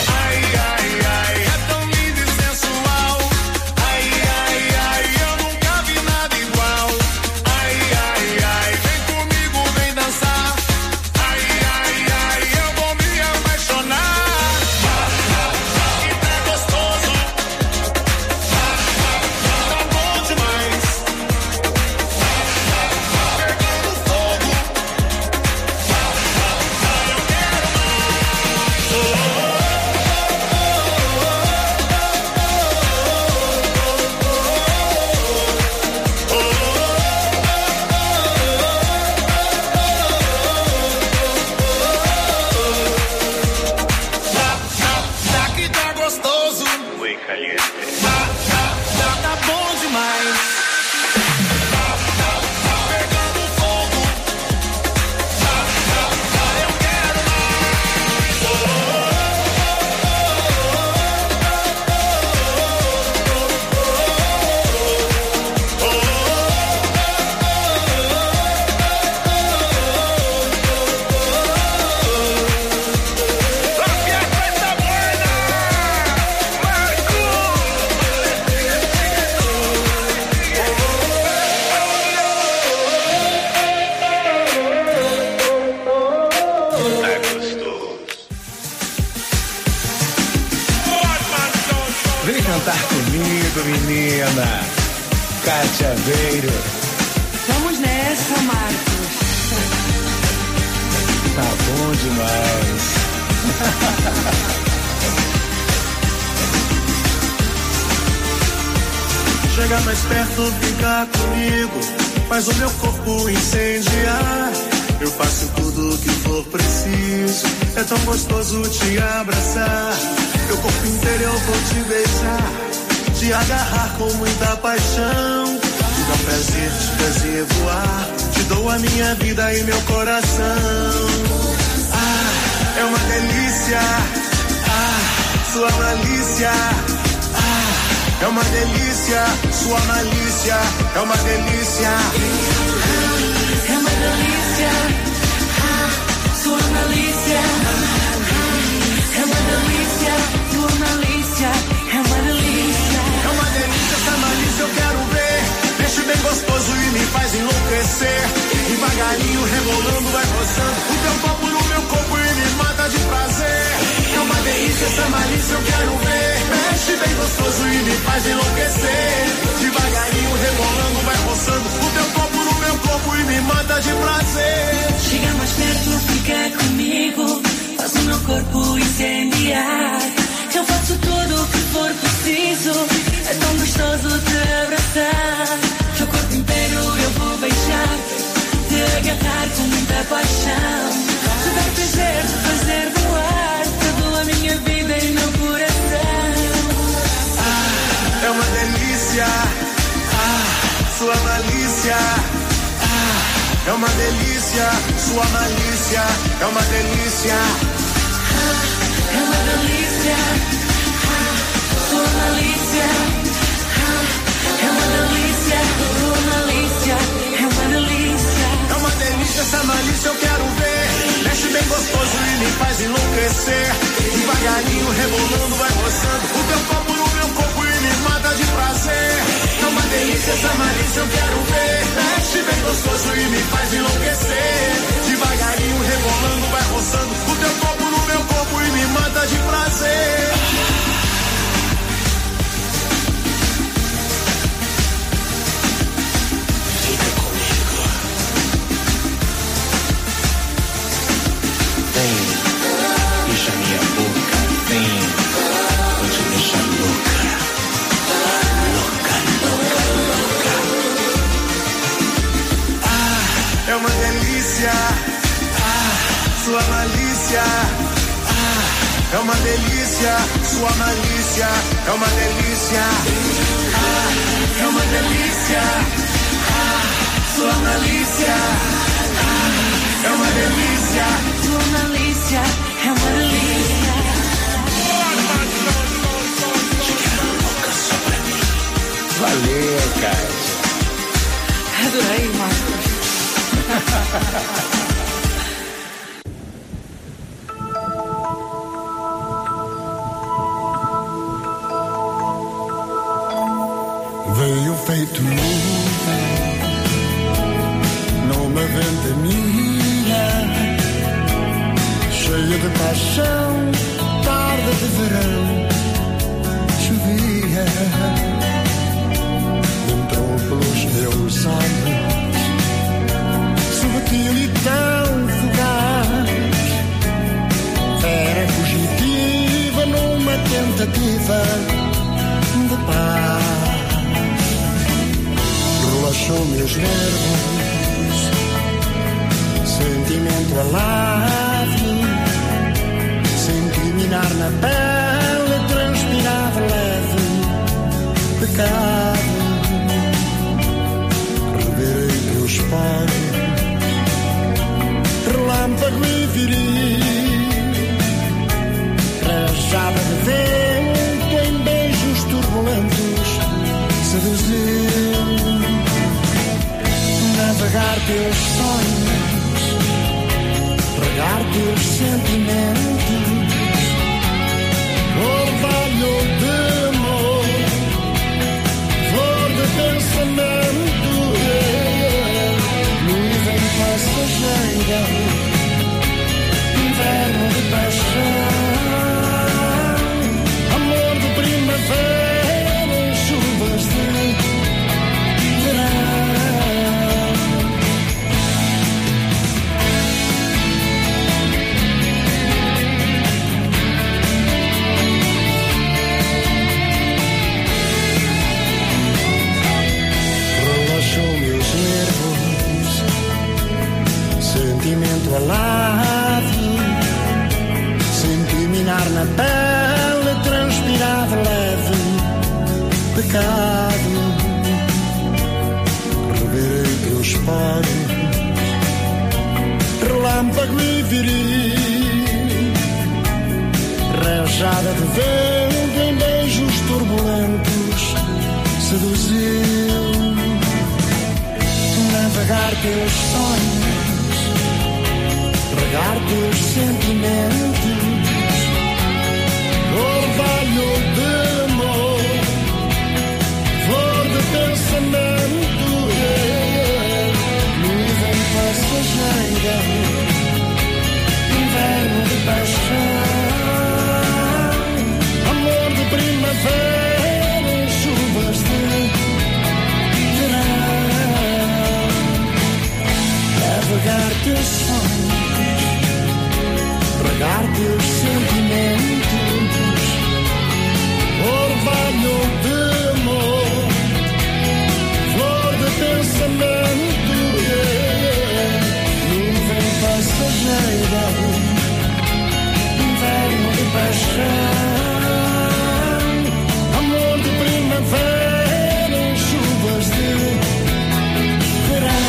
menina. Cátia Veiro. Vamos nessa, Marcos. demais. Chega mais perto, fica comigo, faz o meu corpo incendiar. Eu faço tudo o que for preciso, é tão gostoso te abraçar. Meu corpo inteiro eu vou te beijar, te agarrar com muita paixão. Te dá prazer, te fazer voar, te dou a minha vida e meu coração. Ah, é uma delícia, ah, sua malícia. É uma delícia, sua malícia, é uma delícia. É uma delícia, ah, sua malícia. É uma delícia, sua malícia, é uma delícia. É uma delícia, essa malícia eu quero ver. Mexe bem gostoso e me faz enlouquecer. Devagarinho, rebolando, vai roçando o teu corpo no meu corpo e me mata de prazer. É uma delícia, essa malícia eu quero ver. Mexe bem gostoso e me faz enlouquecer. Devagarinho, rebolando, vai roçando o teu corpo no meu corpo e me mata de prazer. Chega mais perto, fica comigo, faz o meu corpo incendiar. Eu faço tudo o que for preciso, é tão gostoso te abraçar. Teu corpo inteiro eu vou beijar, te agarrar com muita paixão. Te dar prazer, te fazer voar, te dou a minha vida e meu coração. Ah, é uma delícia, ah, sua malícia. Ah, é uma delícia, sua malícia, é uma delícia. É uma delícia, ah, sua malícia. Ah, é uma delícia, sua malícia, é uma delícia. É uma delícia, essa malícia eu quero ver. Mexe bem gostoso e me faz enlouquecer. Devagarinho, rebolando, vai roçando o teu corpo no meu corpo e me mata de prazer. É uma delícia, essa malícia eu quero ver. Mexe bem gostoso e me faz enlouquecer. Devagarinho, rebolando, vai roçando o teu corpo no meu corpo e me mata de prazer. Fica comigo. Vem, beija minha boca. Vem, vou te deixar louca. Louca, louca, louca. Ah, é uma delícia. Ah, sua malícia. Ah, é uma delícia. Sua malícia. É uma delícia. Ah, é uma delícia. Ah, sua malícia. Ah, é uma delícia. Sua malícia, é uma delícia. Valeu, cara. Adorei, Marcos. Veio feito nuvem numa ventania, cheia de paixão, tarde de verão, chovia, entrou pelos meus olhos, subtil e tão fugaz, era fugitiva numa tentativa de paz. Relaxou meus nervos, sentimento alado, senti minar na pele, transpirava leve, pecado. Revirei teus poros, relâmpago e viril, rajada de vento em beijos turbulentos, seduziu. Navegar teus sonhos, regar teus sentimentos, orvalho de amor, flor de pensamento, nuvem passageira, inverno de paixão, amor de primavera, chuvas de verão. sentimento alado, senti minar na pele, transpirar de leve, pecado, revirei teus poros, relâmpago e viril, rajada de vento em beijos turbulentos, seduziu, navegar teus sonhos, regar teus sentimentos, orvalho de amor, flor de pensamento, yeah. Nuvem passageira, inverno de paixão, amor de primavera, chuvas de verão, navegar teus sonhos, regar teus sentimentos, orvalho de amor, flor de pensamento, yeah. Nuvem passageira, inverno de paixão, amor de primavera, chuvas de verão.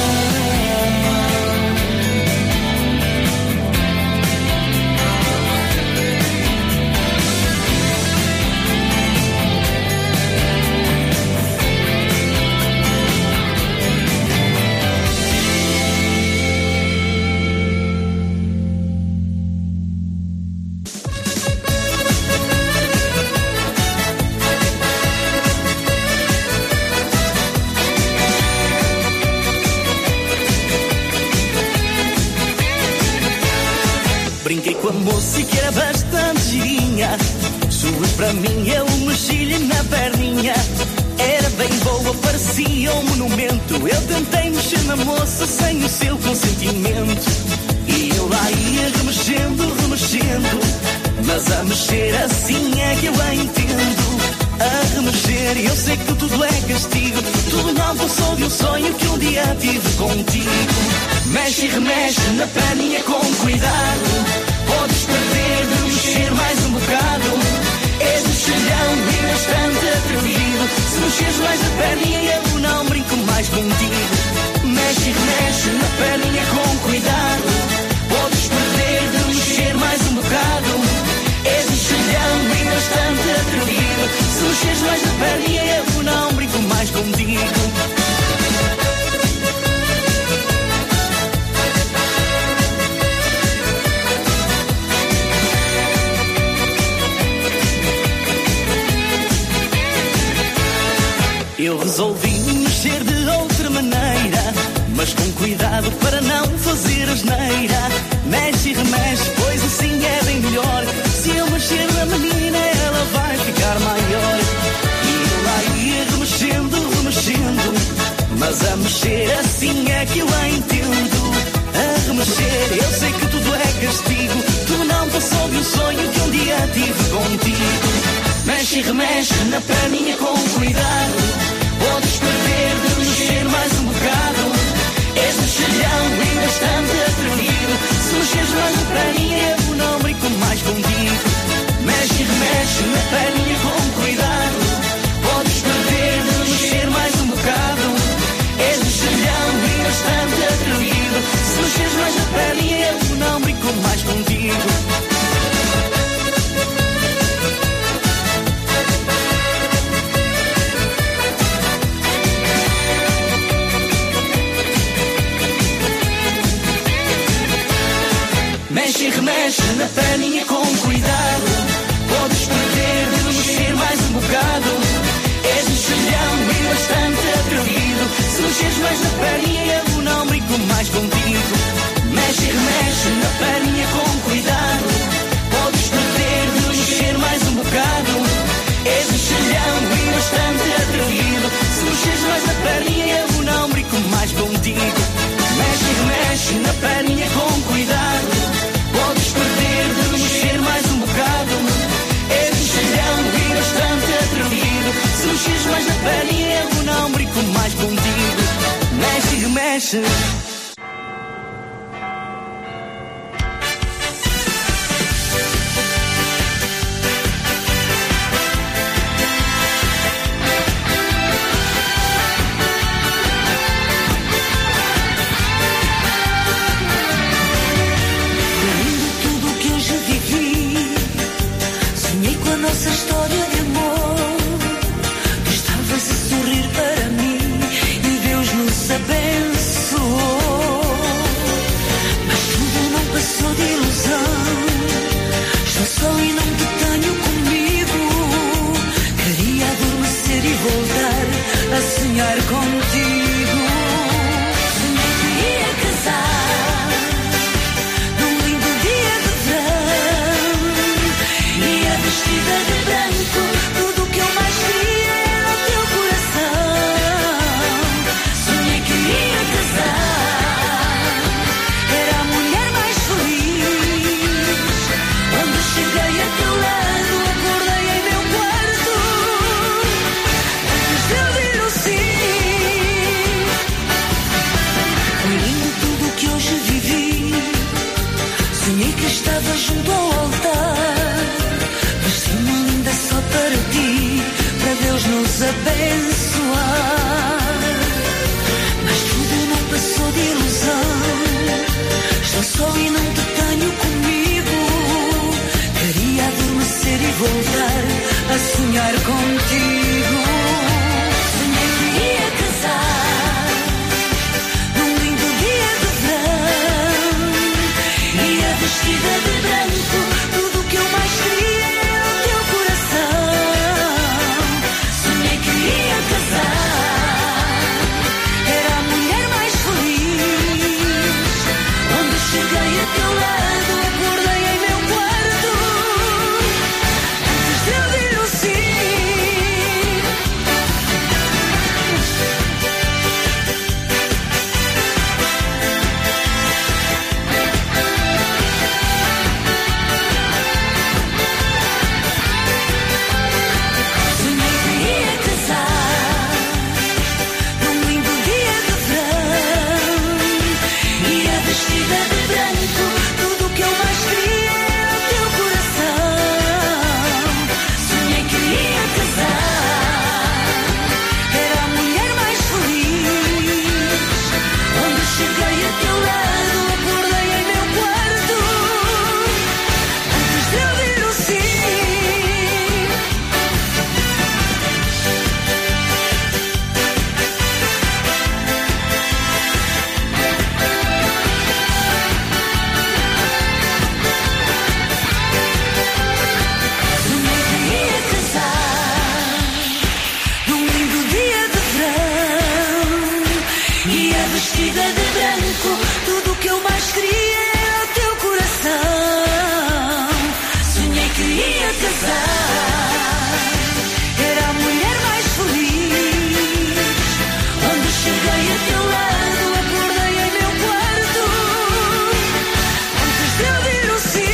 Brinquei com a moça que era bastante girinha, suas para mim eu mexi-lhe na perninha. Era bem boa, parecia um monumento. Eu tentei mexer na moça sem o seu consentimento, e eu lá ia remexendo, remexendo, mas a mexer assim é que eu a entendo. A remexer eu sei que tudo é castigo, tudo não passou de um sonho que um dia tive contigo. Mexe e remexe na perninha com cuidado, podes perder de mexer mais um bocado. És mexilhão e bastante atrevido, se mexeres mais a perninha eu não brinco mais contigo. Mexe e remexe na perninha com cuidado, podes perder de mexer mais um bocado. És mexilhão e bastante atrevido, se mexeres mais a perninha eu não brinco mais contigo. Eu resolvi mexer de outra maneira, mas com cuidado para não fazer asneira. Mexe e remexe, pois assim é bem melhor. Se eu mexer na menina ela vai ficar maior. E eu lá ia remexendo, remexendo, mas a mexer assim é que eu a entendo. A remexer eu sei que tudo é castigo, tudo não passou de um sonho que um dia tive contigo. Mexe e remexe na perninha com cuidado, podes perder de mexer mais um bocado. És mexilhão e bastante atrevido, se mexeres mais a perninha eu não brinco mais contigo. Mexe e remexe na perninha com cuidado, podes perder de mexer mais um bocado. És mexilhão e bastante atrevido, se mexeres mais a perninha eu não brinco mais contigo. Mexe e remexe na perninha com cuidado, podes perder de mexer mais um bocado. És mexilhão e bastante atrevido, se mexeres mais na perninha eu não brinco mais contigo. Mexe e remexe na perninha com cuidado, podes perder de mexer mais um bocado. És mexilhão e bastante atrevido, se mexeres mais na perninha eu não brinco mais contigo. Mexe e remexe na perninha com cuidado, podes perder de mexer mais um bocado. És mexilhão e bastante atrevido, se mexeres mais na perninha eu não brinco mais contigo. Mexe e remexe. que estava junto ao altar. Vesti uma linda só para ti, para Deus nos abençoar. Mas tudo não passou de ilusão. Estou só e não te tenho comigo. Queria adormecer e voltar a sonhar contigo. Sonhei que ia casar num lindo dia de verão. Ia vestida de branco, tudo o que eu mais queria era o teu coração. Sonhei que ia casar, era a mulher mais feliz. Onde cheguei a teu lado, acordei em meu quarto, antes de eu vir o sim. Sonhei que ia casar num lindo dia de verão. Ia vestida de branco, tudo o que eu mais queria era o teu coração. Sonhei que ia casar, era a mulher mais feliz. Onde cheguei a teu lado, acordei em meu quarto, antes de eu vir o sim. Sonhei que ia casar num lindo dia de verão. Ia vestida de branco, tudo o que eu mais queria era o teu coração. Sonhei que ia casar, era a mulher mais feliz. Onde cheguei a teu lado, acordei em meu quarto, antes de eu vir o sim.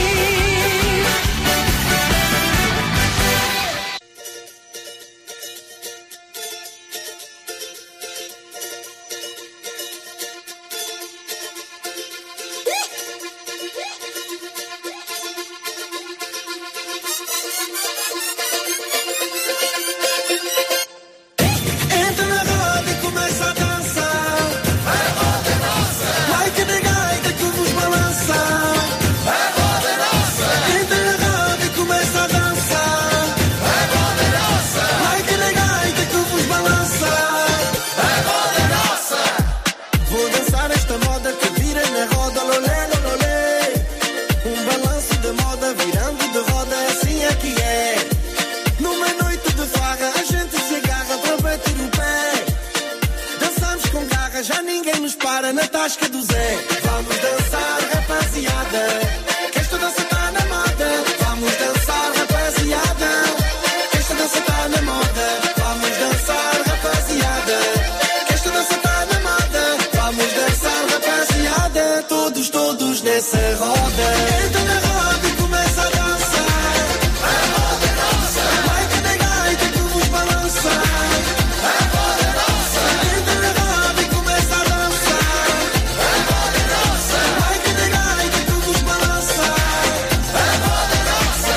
Entra na roda e começa a dançar. A roda é nossa. Like the gaita que vos balança. A roda é nossa. Entra na roda e começa a dançar. A roda é nossa. Like the gaita que vos balança. A roda é nossa. Vou dançar esta moda que vira na roda, lolé, lolé. Um balanço de moda virando de roda, assim é que é. Numa noite de farra a gente se agarra para bater o pé. Dançamos com garra, já ninguém nos para na tasca do Zé. Vamos dançar, rapaziada, que esta dança tá na moda. Vamos dançar, rapaziada, que esta dança tá na moda. Vamos dançar, rapaziada, que esta dança tá na moda. Vamos dançar, rapaziada, todos, todos nessa roda. Entra na roda e começa a dançar. A roda é nossa. Like the gaita que vos balança. A roda é nossa. Entra na roda e começa a dançar. A roda é nossa. Like the gaita que vos balança. A roda é nossa.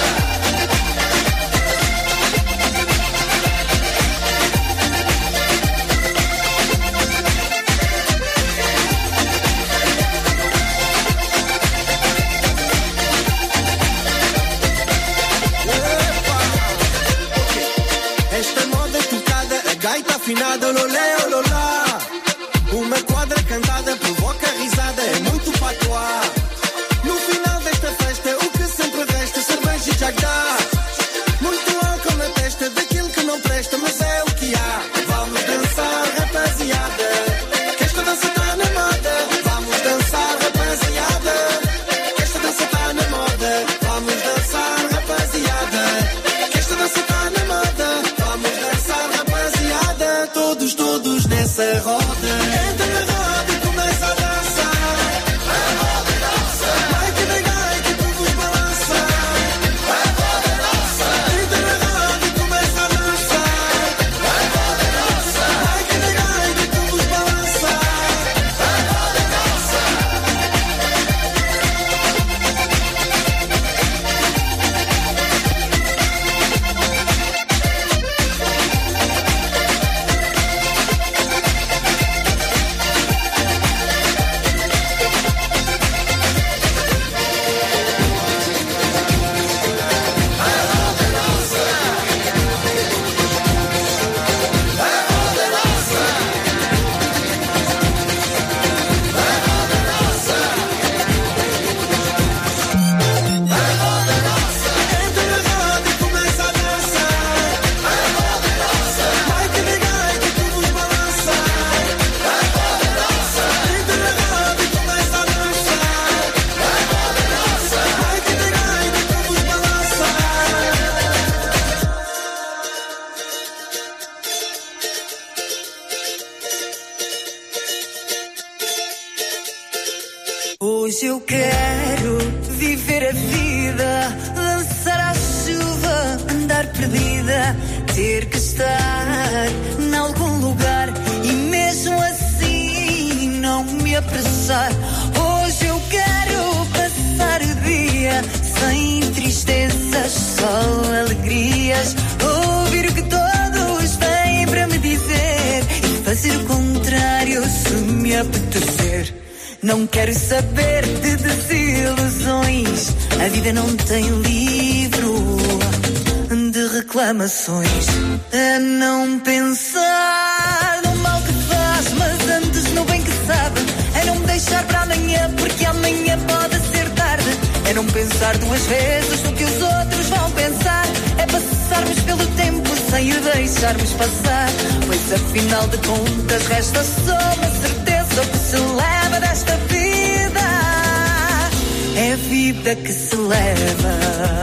Hoje eu quero viver a vida, dançar à chuva, andar perdida, ter que estar em algum lugar e mesmo assim não me apressar. Hoje eu quero passar o dia sem tristezas, só alegrias, ouvir o que todos têm para me dizer e fazer o contrário se me apetecer. Não quero saber de desilusões, a vida não tem livro de reclamações. A não pensar no mal que faz, mas antes no bem que sabe. É não me deixar para amanhã, porque amanhã pode ser tarde. É não pensar duas vezes no que os outros vão pensar. É passarmos pelo tempo sem o deixarmos passar. Pois afinal de contas resta só uma certeza: o que se leva desta vida é a vida que se leva.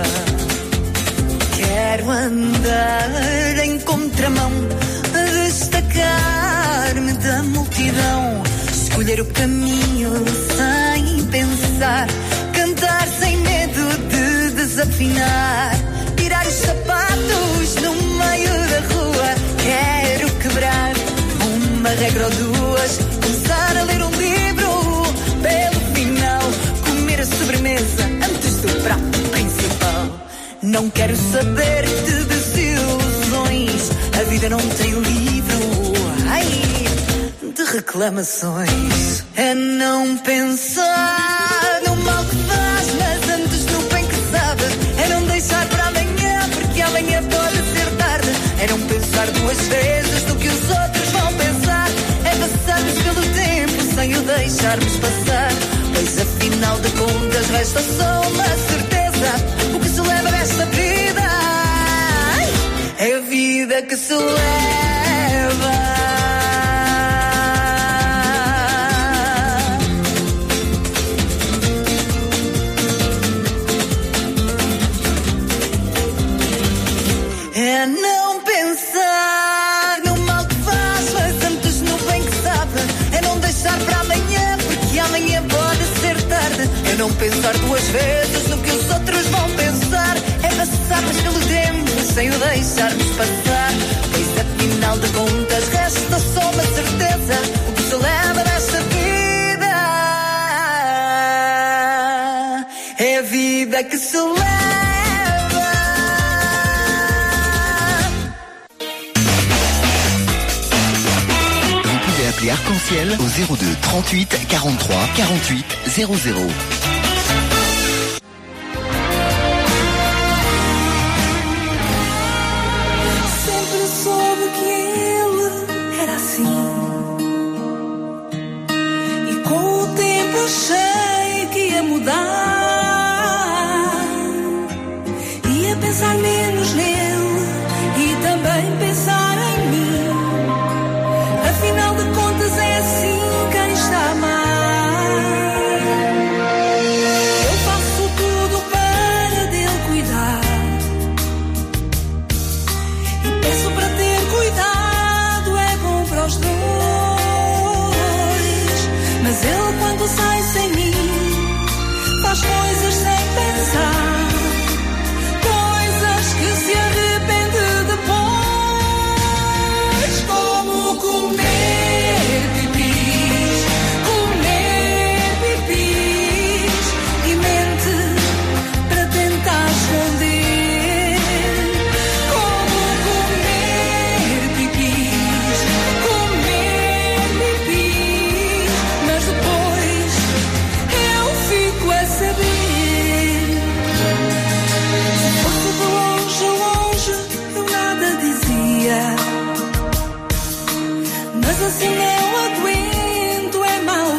Quero andar em contramão, destacar-me da multidão, escolher o caminho sem pensar, cantar sem medo de desafinar, tirar os sapatos no meio da rua. Quero quebrar uma regra ou duas, começar a ler um livro pelo final, comer a sobremesa antes do prato principal. Não quero saber de desilusões, a vida não tem livro, ai, de reclamações. É não pensar no mal que faz, mas antes no bem que sabe. É não deixar para amanhã, porque amanhã pode ser tarde. É não pensar duas vezes no que os outros vão pensar. É passarmos pelo tempo sem o deixarmos passar. Pois afinal de contas resta só uma certeza: o que se leva desta vida é a vida que se leva. É não pensar no mal que faz, mas antes no bem que sabe. É não deixar para amanhã, porque amanhã pode ser tarde. É não pensar duas vezes no que os outros vão pensar. É passarmos pelo tempo sem o deixarmos passar. Pois afinal de contas resta só uma certeza: o que se leva desta vida é a vida que se leva. Appelez Arc-en-Ciel au zéro deux trente-huit quarante-trois quarante-huit zéro zéro. Sempre soube que ele era assim, e com o tempo achei que ia mudar. Ia pensar menos nele e também pensar em mim. Afinal de contas é assim quem está a amar. Eu faço tudo para dele cuidar e peço para ter cuidado, é bom para os dois. Mas ele quando sai sem mim faz coisas sem pensar, coisas que se arrepende depois. Como comer pipis, comer pipis, e mente para tentar esconder. Como comer pipis, comer pipis, mas depois eu fico a saber. Se fosse de longe a longe eu nada dizia, mas assim não aguento, é mau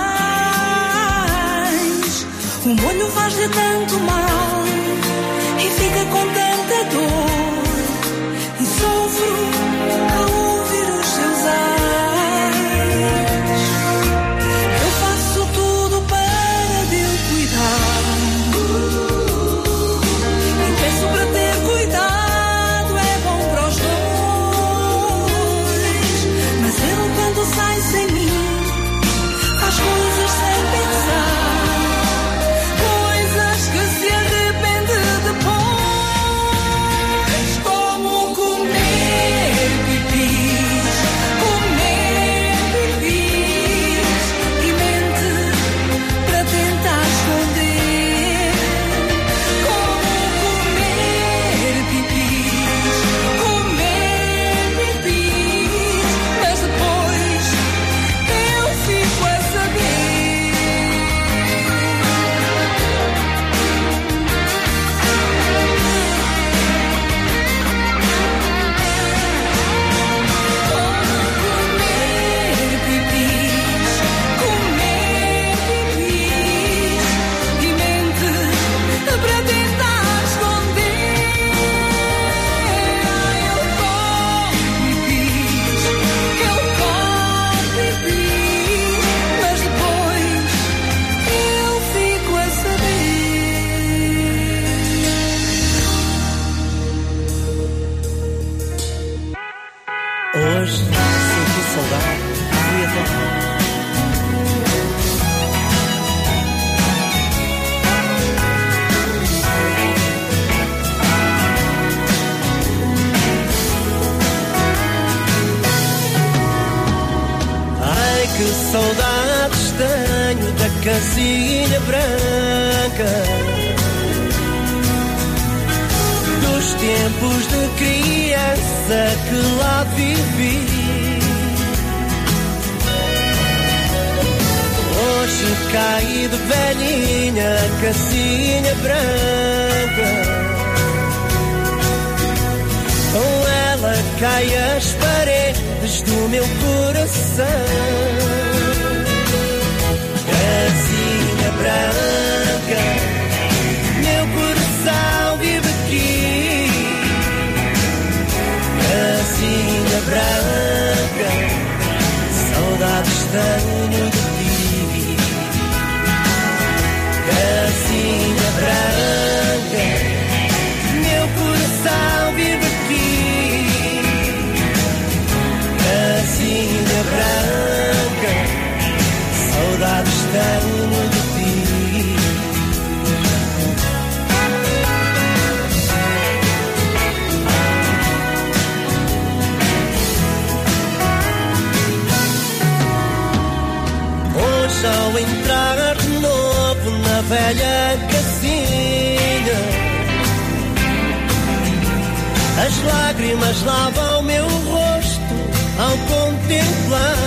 demais. O molho faz-lhe tanto mal e fica com tanta dor, e sofro ao ouvir os seus ais. Eu faço tudo para dele cuidar e peço para ter cuidado, é bom para os dois. Mas ele quando sai sem mim faz coisas sem pensar, casinha branca dos tempos de criança que lá vivi. Hoje caí de velhinha, casinha branca. Com ela cai as paredes do meu coração. Casinha branca, meu coração vive aqui. Casinha branca, saudades tenho de ti. Casinha branca, meu coração vive aqui. Casinha branca, saudades tenho de ti. Hoje ao entrar de novo na velha casinha, as lágrimas lavam meu rosto ao contemplar.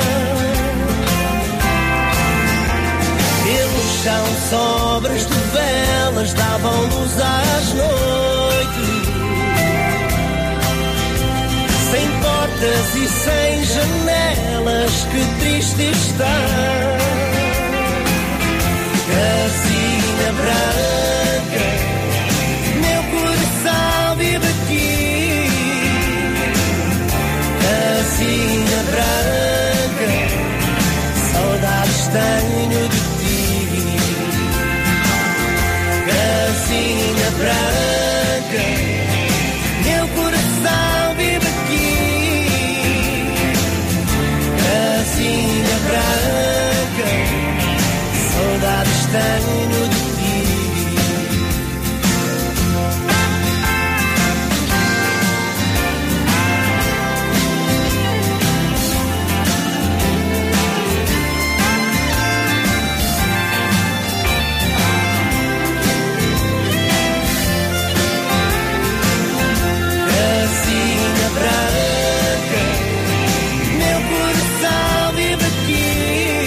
Pelo chão sobras de velas davam luz às noites. Sem portas e sem janelas, que triste está. Casinha branca, meu coração vive aqui. Casinha branca, saudades tenho de ti. Casinha branca, meu coração vive aqui. Casinha branca, saudades tenho de ti. Casinha branca, meu coração vive aqui.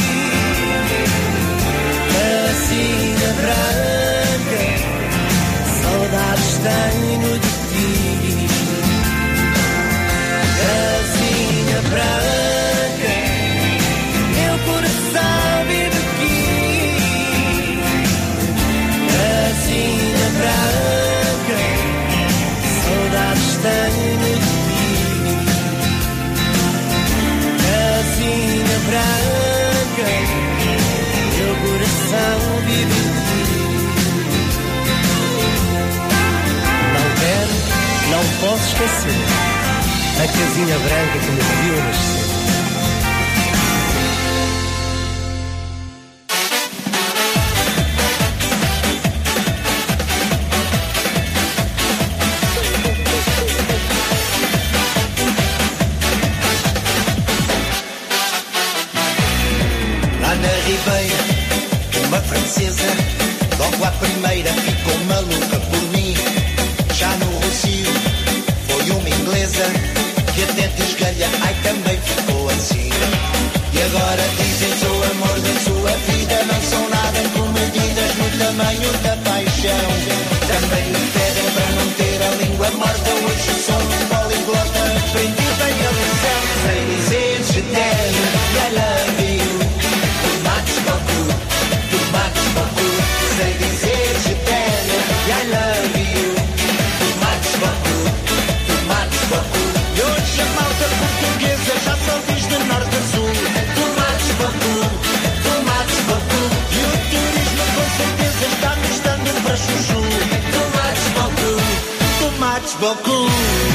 Casinha branca, saudades tenho de ti. Casinha branca, meu coração vive aqui. Casinha branca, saudades tenho de ti. Casinha branca, meu coração vive em ti. Não quero, não posso esquecer a casinha branca que me viu nascer. Lá na Ribeira, uma francesa, logo à primeira ficou maluca por mim. Já no Rocio, foi uma inglesa, que até te esgalha, ai também ficou assim. E agora dizem sou o amor da sua vida, não são nada com medidas no tamanho da paixão. Também me pedem para não ter a língua morta, hoje sou um poliglota, aprendi bem a lição. Sei dizer je t'aime, I love you, tu mates beaucoup, tu mates beaucoup. Sei dizer je t'aime, I love you, tu mates beaucoup, tu mates beaucoup. E hoje a malta portuguesa já só diz de norte a sul, tu mates beaucoup, tu mates beaucoup. E o turismo com certeza está nos dando para chuchu, tu mates beaucoup, tu mates beaucoup.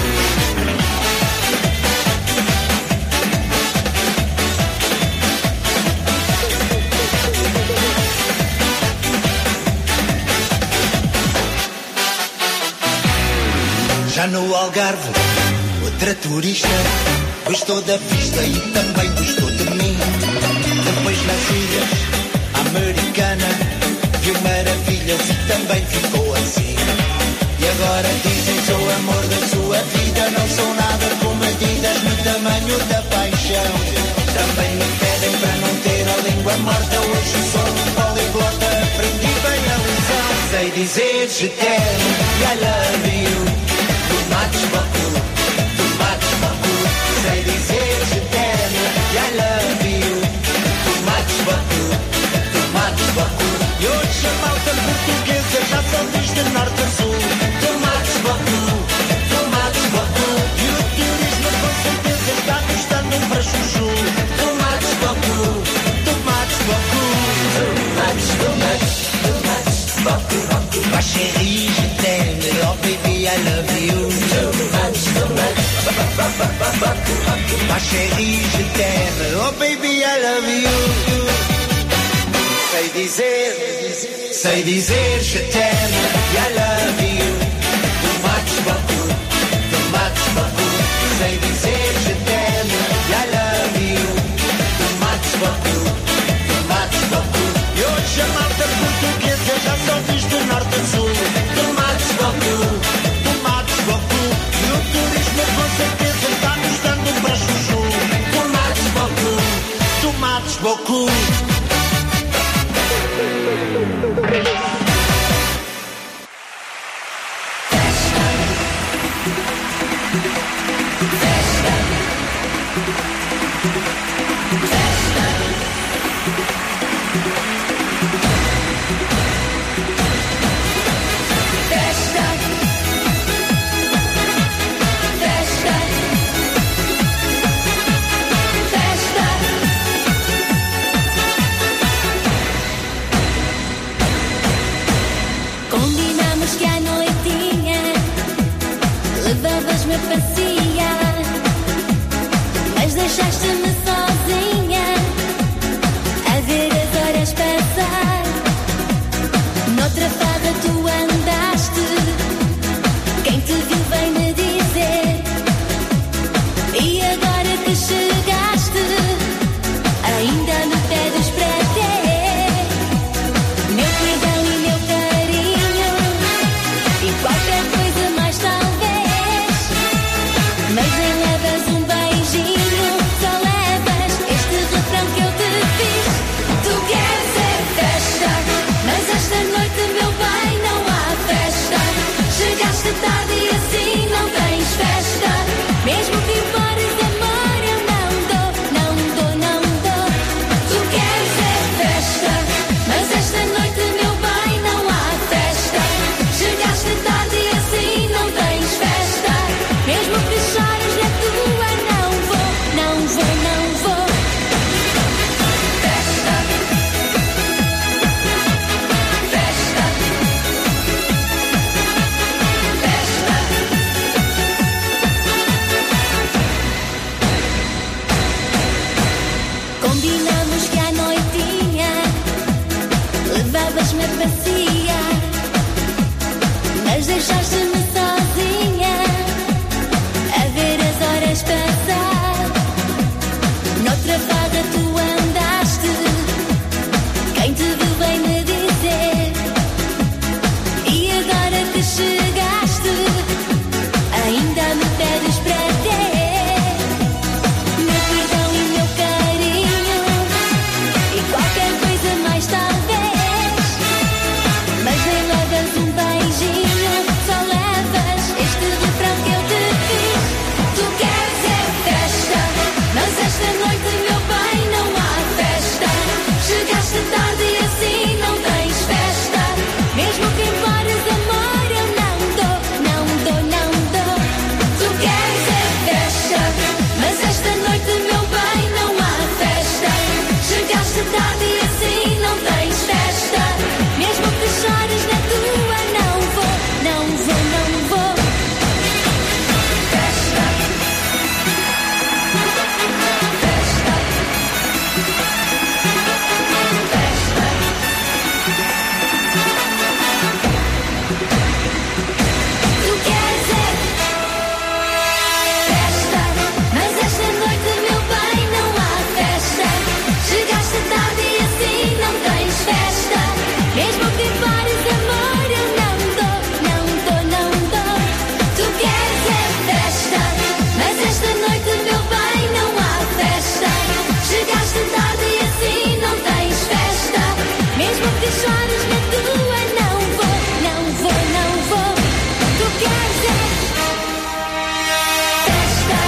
Já no Algarve, outra turista gostou da vista e também gostou de mim. Depois nas ilhas, há americana, viu maravilhas e também ficou assim. E agora dizem sou o amor da sua vida, não sou nada com medidas no tamanho da paixão. Também me pedem para não ter a língua morta, hoje sou um poliglota, aprendi bem a lição. Sei dizer je t'aime e I love you, too much beaucoup, too much beaucoup. Sei dizer je t'aime e I love you, too much beaucoup, too much beaucoup. E hoje a malta portuguesa já só diz de norte a sul, too much beaucoup, too much beaucoup. E o turismo com certeza está gostando para chuchu, too much beaucoup, too much beaucoup, too much, too much, too much beaucoup. Ma chérie, je t'aime, oh baby I love you, too much, too much. Ma chérie, je t'aime, oh baby I love you. Sei dizer, sei dizer je t'aime, I love you, too much beaucoup, too much beaucoup. Sei dizer je t'aime, I love you, too much beaucoup, too much beaucoup. E hoje a malta portuguesa já só diz do norte a sul, too much beaucoup, too much beaucoup. E o turismo com certeza está nos dando para chuchu, too much beaucoup, too much beaucoup. Combinamos que à noitinha levavas-me a passear, mas deixaste-me sozinha a ver as horas passar. Noutra farra tu andaste, quem te viu vem me dizer. E agora que chegaste, ainda me pedes para ter meu perdão e meu carinho e qualquer coisa mais talvez. Mas nem levas um beijinho, só levas este refrão que eu te fiz. Tu queres é festa, mas esta noite, meu bem, não há festa. Chegaste tarde e assim não tens festa. Mesmo que implores amor, eu não dou, não dou, não dou. Tu queres é festa, mas esta noite, meu bem, não há festa. Chegaste tarde e assim não tens festa. Mesmo que chores na tua, não vou, não vou, não vou. Festa, festa, festa. Combinamos que à noitinha levavas-me a passear, mas deixaste-me sozinha a ver as horas passar. Noutra farra tu andaste, quem te viu vem me dizer. E agora que chegaste, ainda me pedes para ter meu perdão e meu carinho e qualquer coisa mais talvez. Mas nem levas um beijinho, só levas e choras na tua. Não vou, não vou, não vou. Tu queres é festa.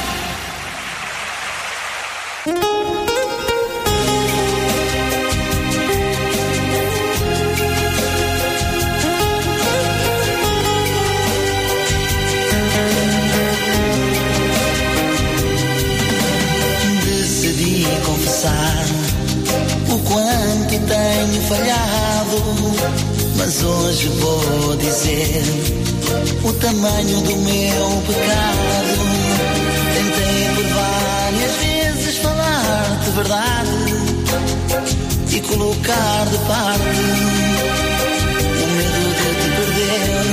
Decidi confessar o quanto tenho falhado, mas hoje vou dizer o tamanho do meu pecado. Tentei por várias vezes falar-te verdade e colocar de parte o medo de te perder.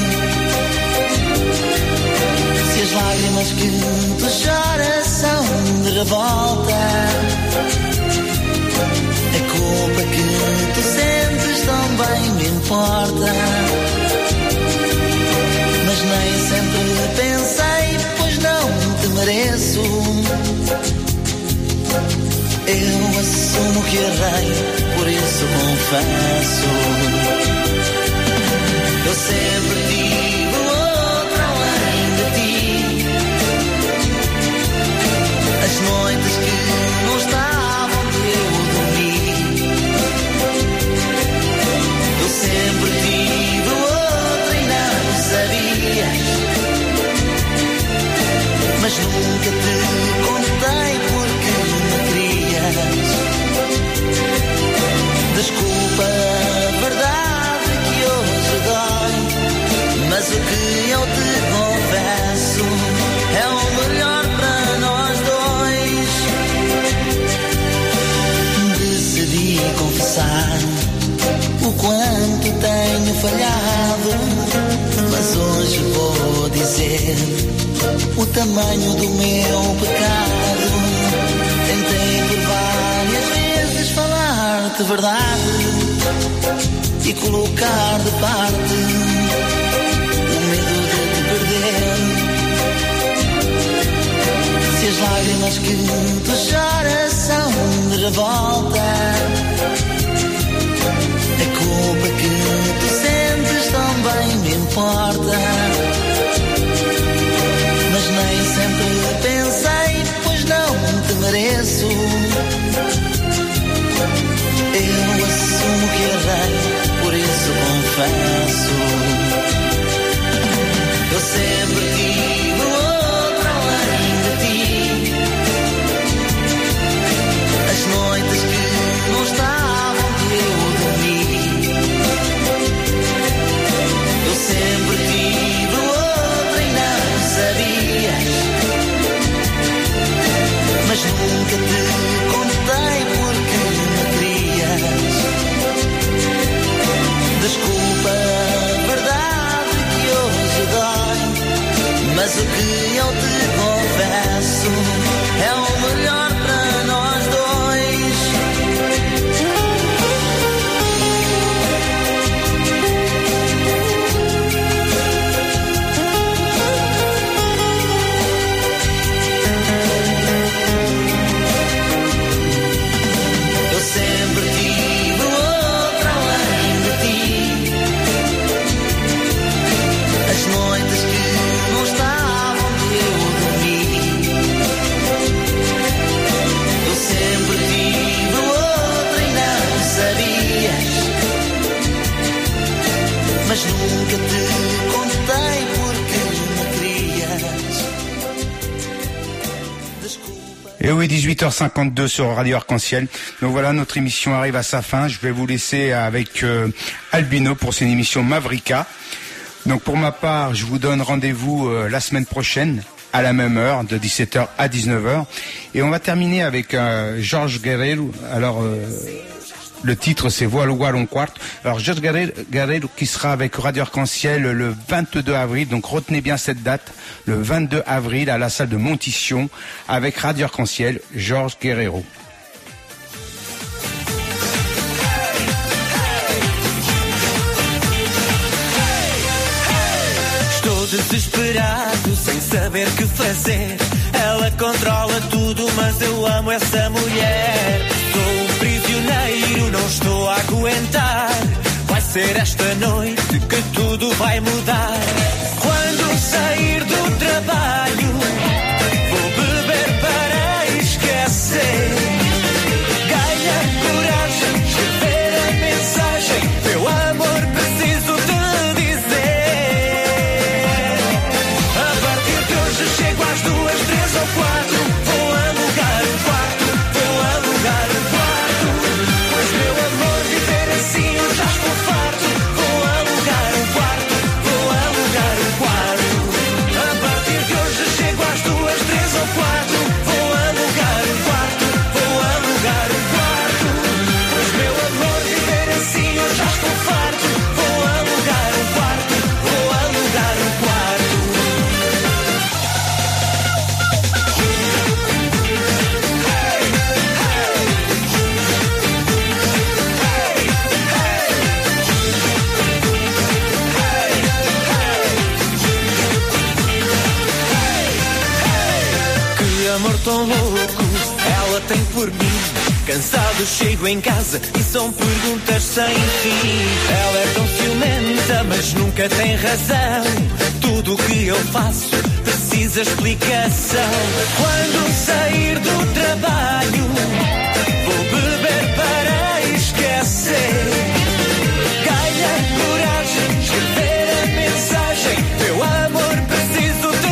Se as lágrimas que tu choras são de revolta, a culpa que tu sentes também me importa. Mas nem sempre pensei, pois não te mereço. Eu assumo que errei, por isso confesso. Eu sempre tive outro além de ti. As noites que não estavam eu dormi. Eu sempre tive outro e não sabias. Mas nunca te contei porque me querias. Desculpa a verdade que hoje dói, mas o que eu te confesso é o melhor para nós dois. Decidi confessar o quanto tenho falhado, mas hoje vou dizer o tamanho do meu pecado. Tentei por várias vezes falar-te verdade e colocar de parte o medo de te perder. Se as lágrimas que tu choras são de revolta, a culpa que tu sentes também me importa. Mas nem sempre pensei, pois não te mereço. Eu assumo que errei, por isso confesso. Eu sempre tive outro além de ti. As noites que não estavam que eu dormi. Eu sempre tive outro e não sabias. Mas nunca te contei porque me querias. Desculpa a verdade que hoje dói, mas o que eu te confesso é o melhor para nós dois. Eu sempre tive outro além de ti. As noites que não estavam que eu dormi. Eu sempre tive outro e não sabias. Mas nunca te contei porque me querias. Et oui, dix-huit heures cinquante-deux sur Radio Arc-en-Ciel. Donc voilà, notre émission arrive à sa fin. Je vais vous laisser avec euh, Albino pour cette émission Mavrika. Donc pour ma part, je vous donne rendez-vous euh, la semaine prochaine à la même heure, de dix-sept heures à dix-neuf heures. Et on va terminer avec euh, Jorge Guerrero. Alors, euh, le titre c'est Voile Voile un Quart. Alors Jorge Guerrero, Guerrero qui sera avec Radio Arc-en-Ciel le vingt-deux avril. Donc retenez bien cette date, le vingt-deux avril à la salle de Montition avec Radio Arc-en-Ciel, Jorge Guerrero. Estou desesperado, sem saber que fazer. Ela controla tudo, mas eu amo essa mulher. Sou um prisioneiro, não estou a aguentar. ser esta noite que tudo vai mudar. Quando sair do trabalho, vou beber para esquecer. Ganha coragem, escrever a mensagem. Meu amor, preciso te dizer. A partir de hoje chego às duas, três ou quatro. Vou alugar um quarto, vou alugar um quarto. Pois meu amor, viver assim eu já estou farto. Vou alugar um quarto, vou alugar um quarto. A partir de hoje chego às duas, três ou quatro. Vou alugar um quarto, vou alugar um quarto. Pois meu amor, viver assim eu já estou farto. Vou alugar um quarto, vou alugar um quarto. Que amor tão louco ela tem por mim. Cansado chego em casa e são perguntas sem fim. Ela é tão ciumenta, mas nunca tem razão. Tudo o que eu faço precisa explicação. Quando sair do trabalho, vou beber para esquecer. Ganha coragem, escrever a mensagem. Meu amor, preciso te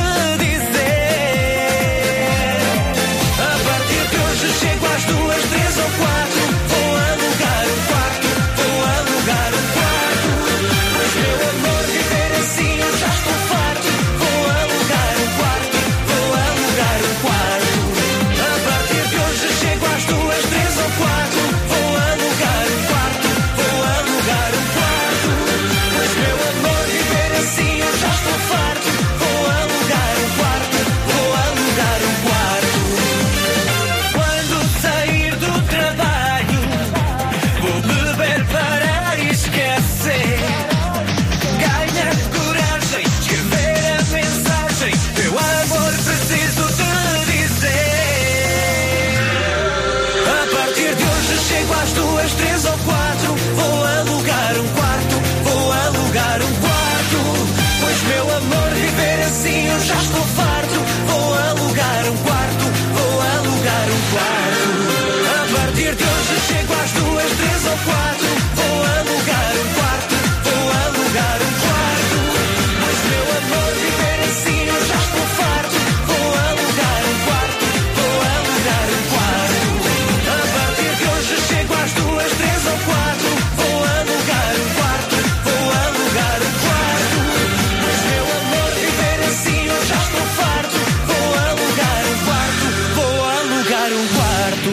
dizer. A partir de hoje chego às duas, três ou quatro. Vou alugar um quarto, vou alugar um quarto. Pois meu amor, viver assim eu já estou farto. Vou alugar um quarto, vou alugar um quarto. A partir de hoje chego às duas, três ou quatro. Vou alugar um quarto, vou alugar um quarto. Pois meu amor, viver assim eu já estou farto. Vou alugar um quarto, vou alugar um quarto. Quando sair do trabalho, vou beber para esquecer. Ganha coragem, escrever a mensagem. Meu amor, preciso te dizer. A partir de hoje chego às duas, três ou quatro. Vou alugar um quarto, vou alugar um quarto. Pois meu amor, viver assim eu já estou farto. Vou alugar um quarto, vou alugar um quarto. A partir de hoje chego às duas, três ou quatro. Vou alugar um quarto, vou alugar um quarto. Pois meu amor, viver assim eu já estou farto. Vou alugar um quarto, vou alugar um quarto. A partir de hoje chego às duas, três ou quatro. Vou alugar um quarto, vou alugar um quarto. Pois meu amor, viver assim eu já estou farto. Vou alugar um quarto, vou alugar um quarto.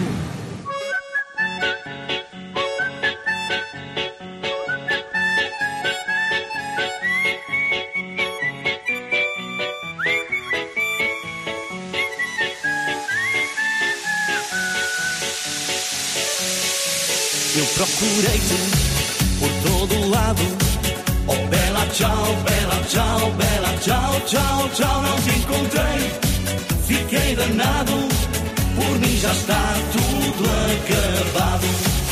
Eu procurei-te por todo lado. Oh, bela tchau, bela tchau, bela tchau, tchau, tchau. Não te encontrei, fiquei danado. Por mim já está tudo acabado.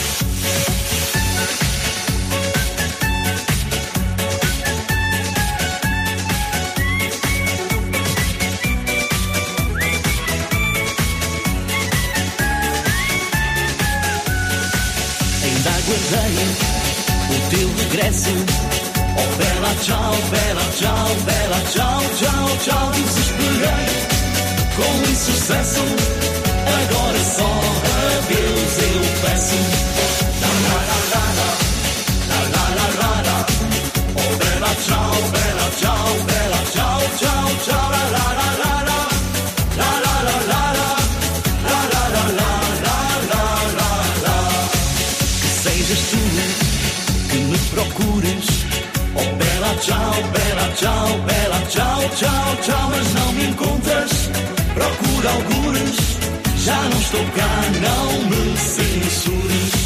Ainda aguardei o teu regresso. Oh, bela tchau, bela tchau, bela tchau, tchau, tchau. Desesperei com insucesso. Agora só adeus eu peço. La la la la la, la la la la la. Oh, bela tchau, bela tchau, bela tchau, tchau, tchau. La la la la la, la la la la la, la la la la la la la la. Que sejas tu que me procures. Oh, bela tchau, bela tchau, bela tchau, tchau, tchau. Mas não me encontras, procura algures. Já não estou cá, não me censures.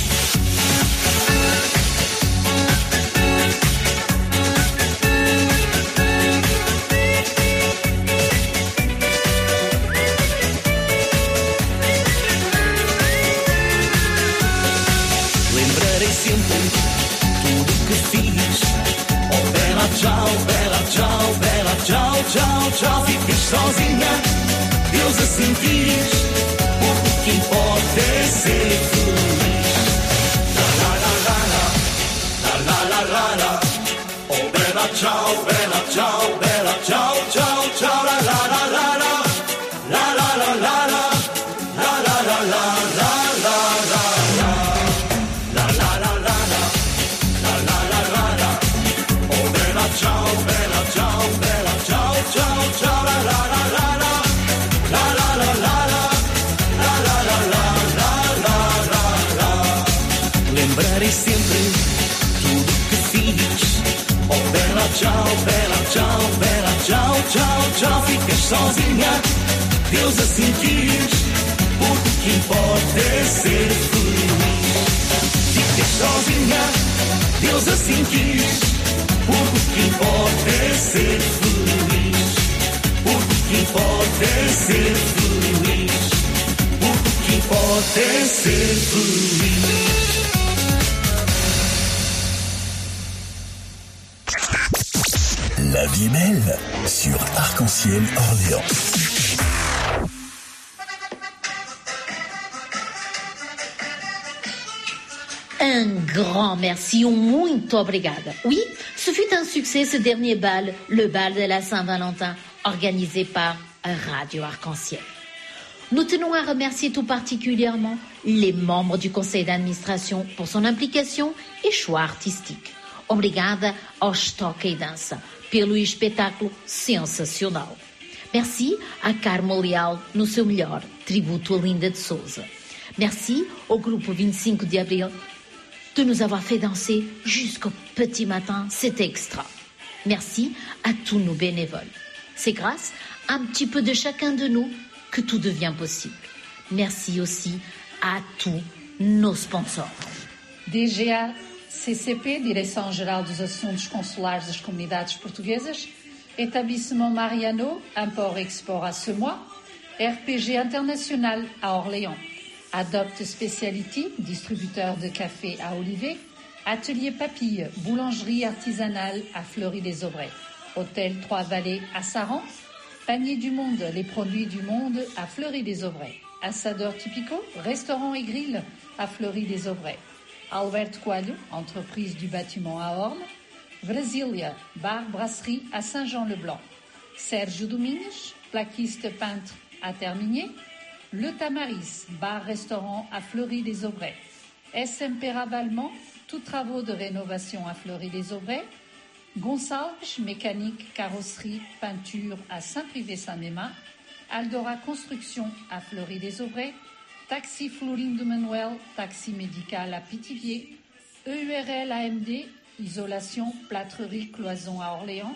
Lembrarei sempre tudo tchau, bela tchau, bela tchau, tchau, tchau. Ficas sozinha, Deus assim quis, porque o que importa é ser feliz. La la la la la, la la la la la. Oh bela tchau, bela tchau, bela tchau, tchau, tchau. La la la la la, la la la la la, la la la la la la la. Ciao, bella ciao, bella ciao, ciao, ciao, la la la la la, la la la la la, la la la la la la la. Lembrarei sempre tudo que fiz. Oh bella ciao, bella ciao, bella ciao, ciao, ciao. Ficas sozinha, Deus assim quis, porque o que importa é ser feliz. Ficas sozinha, Deus assim quis. Porque o que importa é ser feliz. Porque o que importa é ser feliz. Porque o que importa é ser feliz. La vie est belle sur Arc-en-Ciel Orléans. Un grand merci ou muito obrigada. Oui, ce fut un succès ce dernier bal, le bal de la Saint-Valentin, organisé par Radio Arc-en-Ciel. Nous tenons à remercier tout particulièrement les membres du conseil d'administration pour son implication e choix artístico. Obrigada aos Toque e Dança pelo espetáculo sensacional. Merci à Carmo Leal no seu melhor, tributo a Linda de Souza. Merci au groupe vingt-cinq de avril de nous avoir fait danser jusqu'au petit matin, c'est extra. Merci à tous nos bénévoles. C'est grâce à un petit peu de chacun de nous que tout devient possible. Merci aussi à tous nos sponsors. D G A C C P, Direção-Geral dos Assuntos Consulares das Comunidades Portuguesas, Établissement Mariano, Import-Export à Semois, R P G International à Orléans, Adopt Speciality, distributeur de café à Olivet, Atelier Papille, boulangerie artisanale à Fleury-les-Aubrais, Hôtel Trois-Vallées à Saran, Panier du Monde, les produits du monde à Fleury-les-Aubrais, Assadeur Typico, restaurant et grill à Fleury-les-Aubrais, Alberto Coelho, entreprise du bâtiment à Orne, Brasilia, bar brasserie à Saint-Jean-le-Blanc, Sergio Domingues, plaquiste peintre à Terminier, Le Tamaris, bar-restaurant à Fleury-les-Aubrais. S M P Ravalement, tous travaux de rénovation à Fleury-les-Aubrais. Gonçalves, mécanique, carrosserie, peinture à Saint-Privé-Saint-Mémin. Aldora Construction à Fleury-les-Aubrais. Taxi Florine de Manuel, taxi médical à Pithiviers. E U R L A M D, isolation, plâtrerie, cloison à Orléans.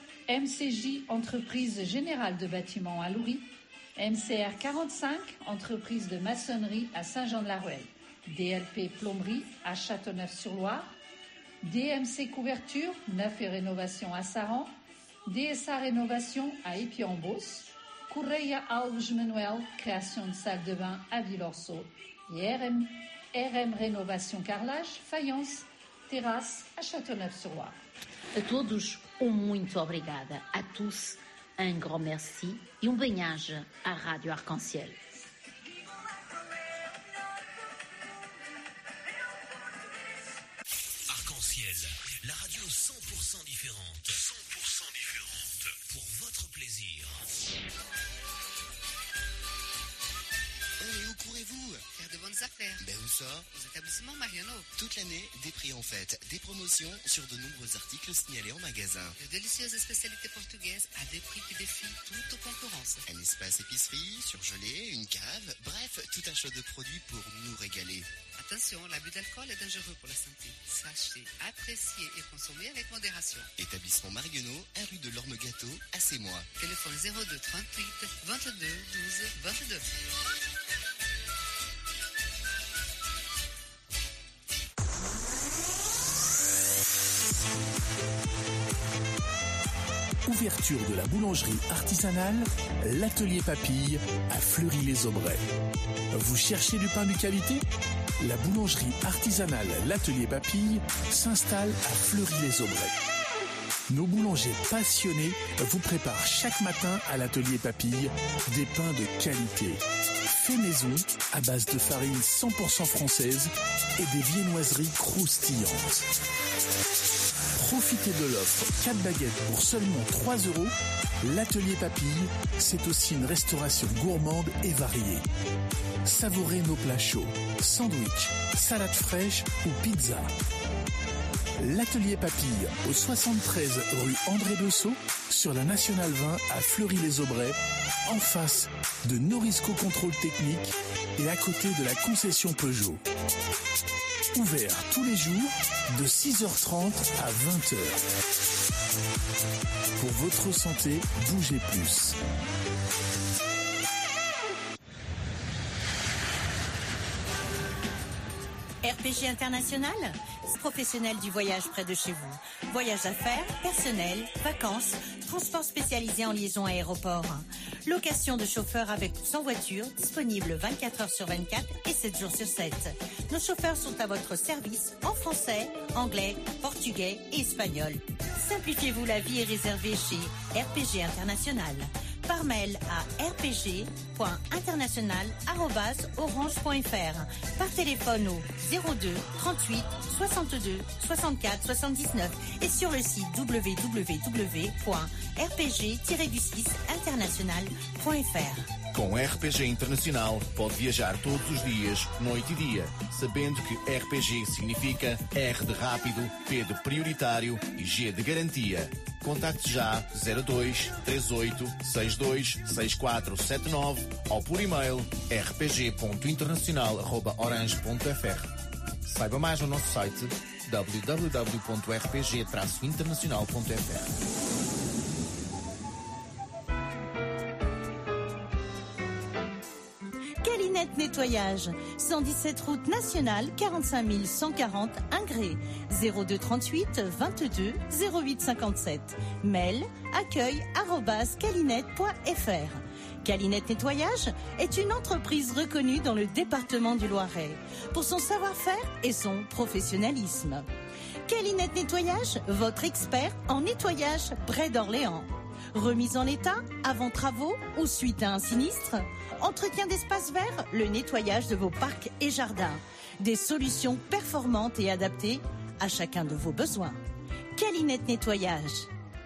M C J, entreprise générale de bâtiments à Loury. M C R quarante-cinq, entreprise de maçonnerie à Saint-Jean-de-la-Ruelle. D L P Plomberie à Châteauneuf-sur-Loire. D M C Couverture, neuf et rénovation à Saran. D S A Rénovation à Épion-Beauce. Correia Alves Manuel, création de salle de bain à Villorceau. Et R M, R M Rénovation Carrelage, faïence, terrasse à Châteauneuf-sur-Loire. A todos, um muito obrigada. A tous, un grand merci e um bem-aja à Radio Arc-en-Ciel. Arc-en-Ciel, la radio cent pour cent différente. cent pour cent différente. Pour votre plaisir. Oh, et où courez-vous? Faire de bonnes affaires. Ben où ça? Aux établissements Mariano. Toute l'année, des prix en fête, des promotions sur de nombreux articles signalés en magasin. De délicieuses spécialités portugaises à des prix qui défient toute concurrence. Un espace épicerie, surgelé, une cave, bref, tout un choix de produits pour nous régaler. Attention, l'abus d'alcool est dangereux pour la santé. Sachez, apprécier et consommer avec modération. Établissement Marguenot, un rue de l'Orme-Gâteau, à Sémois. Téléphone zéro deux trente-huit vingt-deux douze vingt-deux. Ouverture de la boulangerie artisanale, l'atelier Papille à Fleury-les-Aubrais. Vous cherchez du pain de qualité? La boulangerie artisanale l'atelier Papille s'installe à Fleury-les-Aubrais. Nos boulangers passionnés vous préparent chaque matin à l'atelier Papille des pains de qualité. Fait maison à base de farine cent pour cent française et des viennoiseries croustillantes. Profitez de l'offre quatre baguettes pour seulement trois euros. L'atelier Papille, c'est aussi une restauration gourmande et variée. Savourez nos plats chauds, sandwich, salade fraîche ou pizza. L'atelier Papille au soixante-treize rue André Bessot sur la Nationale vingt à Fleury-les-Aubrais, en face de Norisco Contrôle Technique et à côté de la concession Peugeot. Ouvert tous les jours de six heures trente à vingt heures. Pour votre santé, bougez plus. R P G International, professionnel du voyage près de chez vous. Voyage d'affaires, personnel, vacances, transport spécialisé en liaison aéroport. Location de chauffeurs avec ou sans voiture, disponible vingt-quatre heures sur vingt-quatre et sept jours sur sept. Nos chauffeurs sont à votre service en français, anglais, portugais et espagnol. Simplifiez-vous la vie et réservez chez R P G International. Par mail à r p g point international arobase orange point f r. Par téléphone au zéro deux trente-huit soixante-deux soixante-quatre soixante-dix-neuf et sur le site w w w point r p g tiret du six international point f r. Com R P G Internacional pode viajar todos os dias, noite e dia, sabendo que R P G significa R de rápido, P de prioritário e G de garantia. Contacte já zero dois três oito seis dois seis quatro sete nove ou por e-mail r p g ponto internacional arroba orange ponto f r. Saiba mais no nosso site w w w ponto r p g traço internacional ponto f r. Calinette Nettoyage, cent dix-sept route nationale, quarante-cinq mille cent quarante Ingré, zéro deux trente-huit vingt-deux zéro huit cinquante-sept. Mail accueil arobase calinette point f r. Calinette Nettoyage est une entreprise reconnue dans le département du Loiret pour son savoir-faire et son professionnalisme. Calinette Nettoyage, votre expert en nettoyage près d'Orléans. Remise en état, avant travaux ou suite à un sinistre. Entretien d'espaces verts, le nettoyage de vos parcs et jardins. Des solutions performantes et adaptées à chacun de vos besoins. Calinette Nettoyage.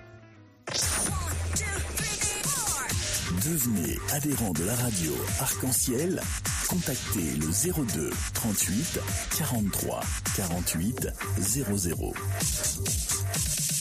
Devenez adhérent de la radio Arc-en-Ciel. Contactez le zéro deux trente-huit quarante-trois quarante-huit zéro zéro.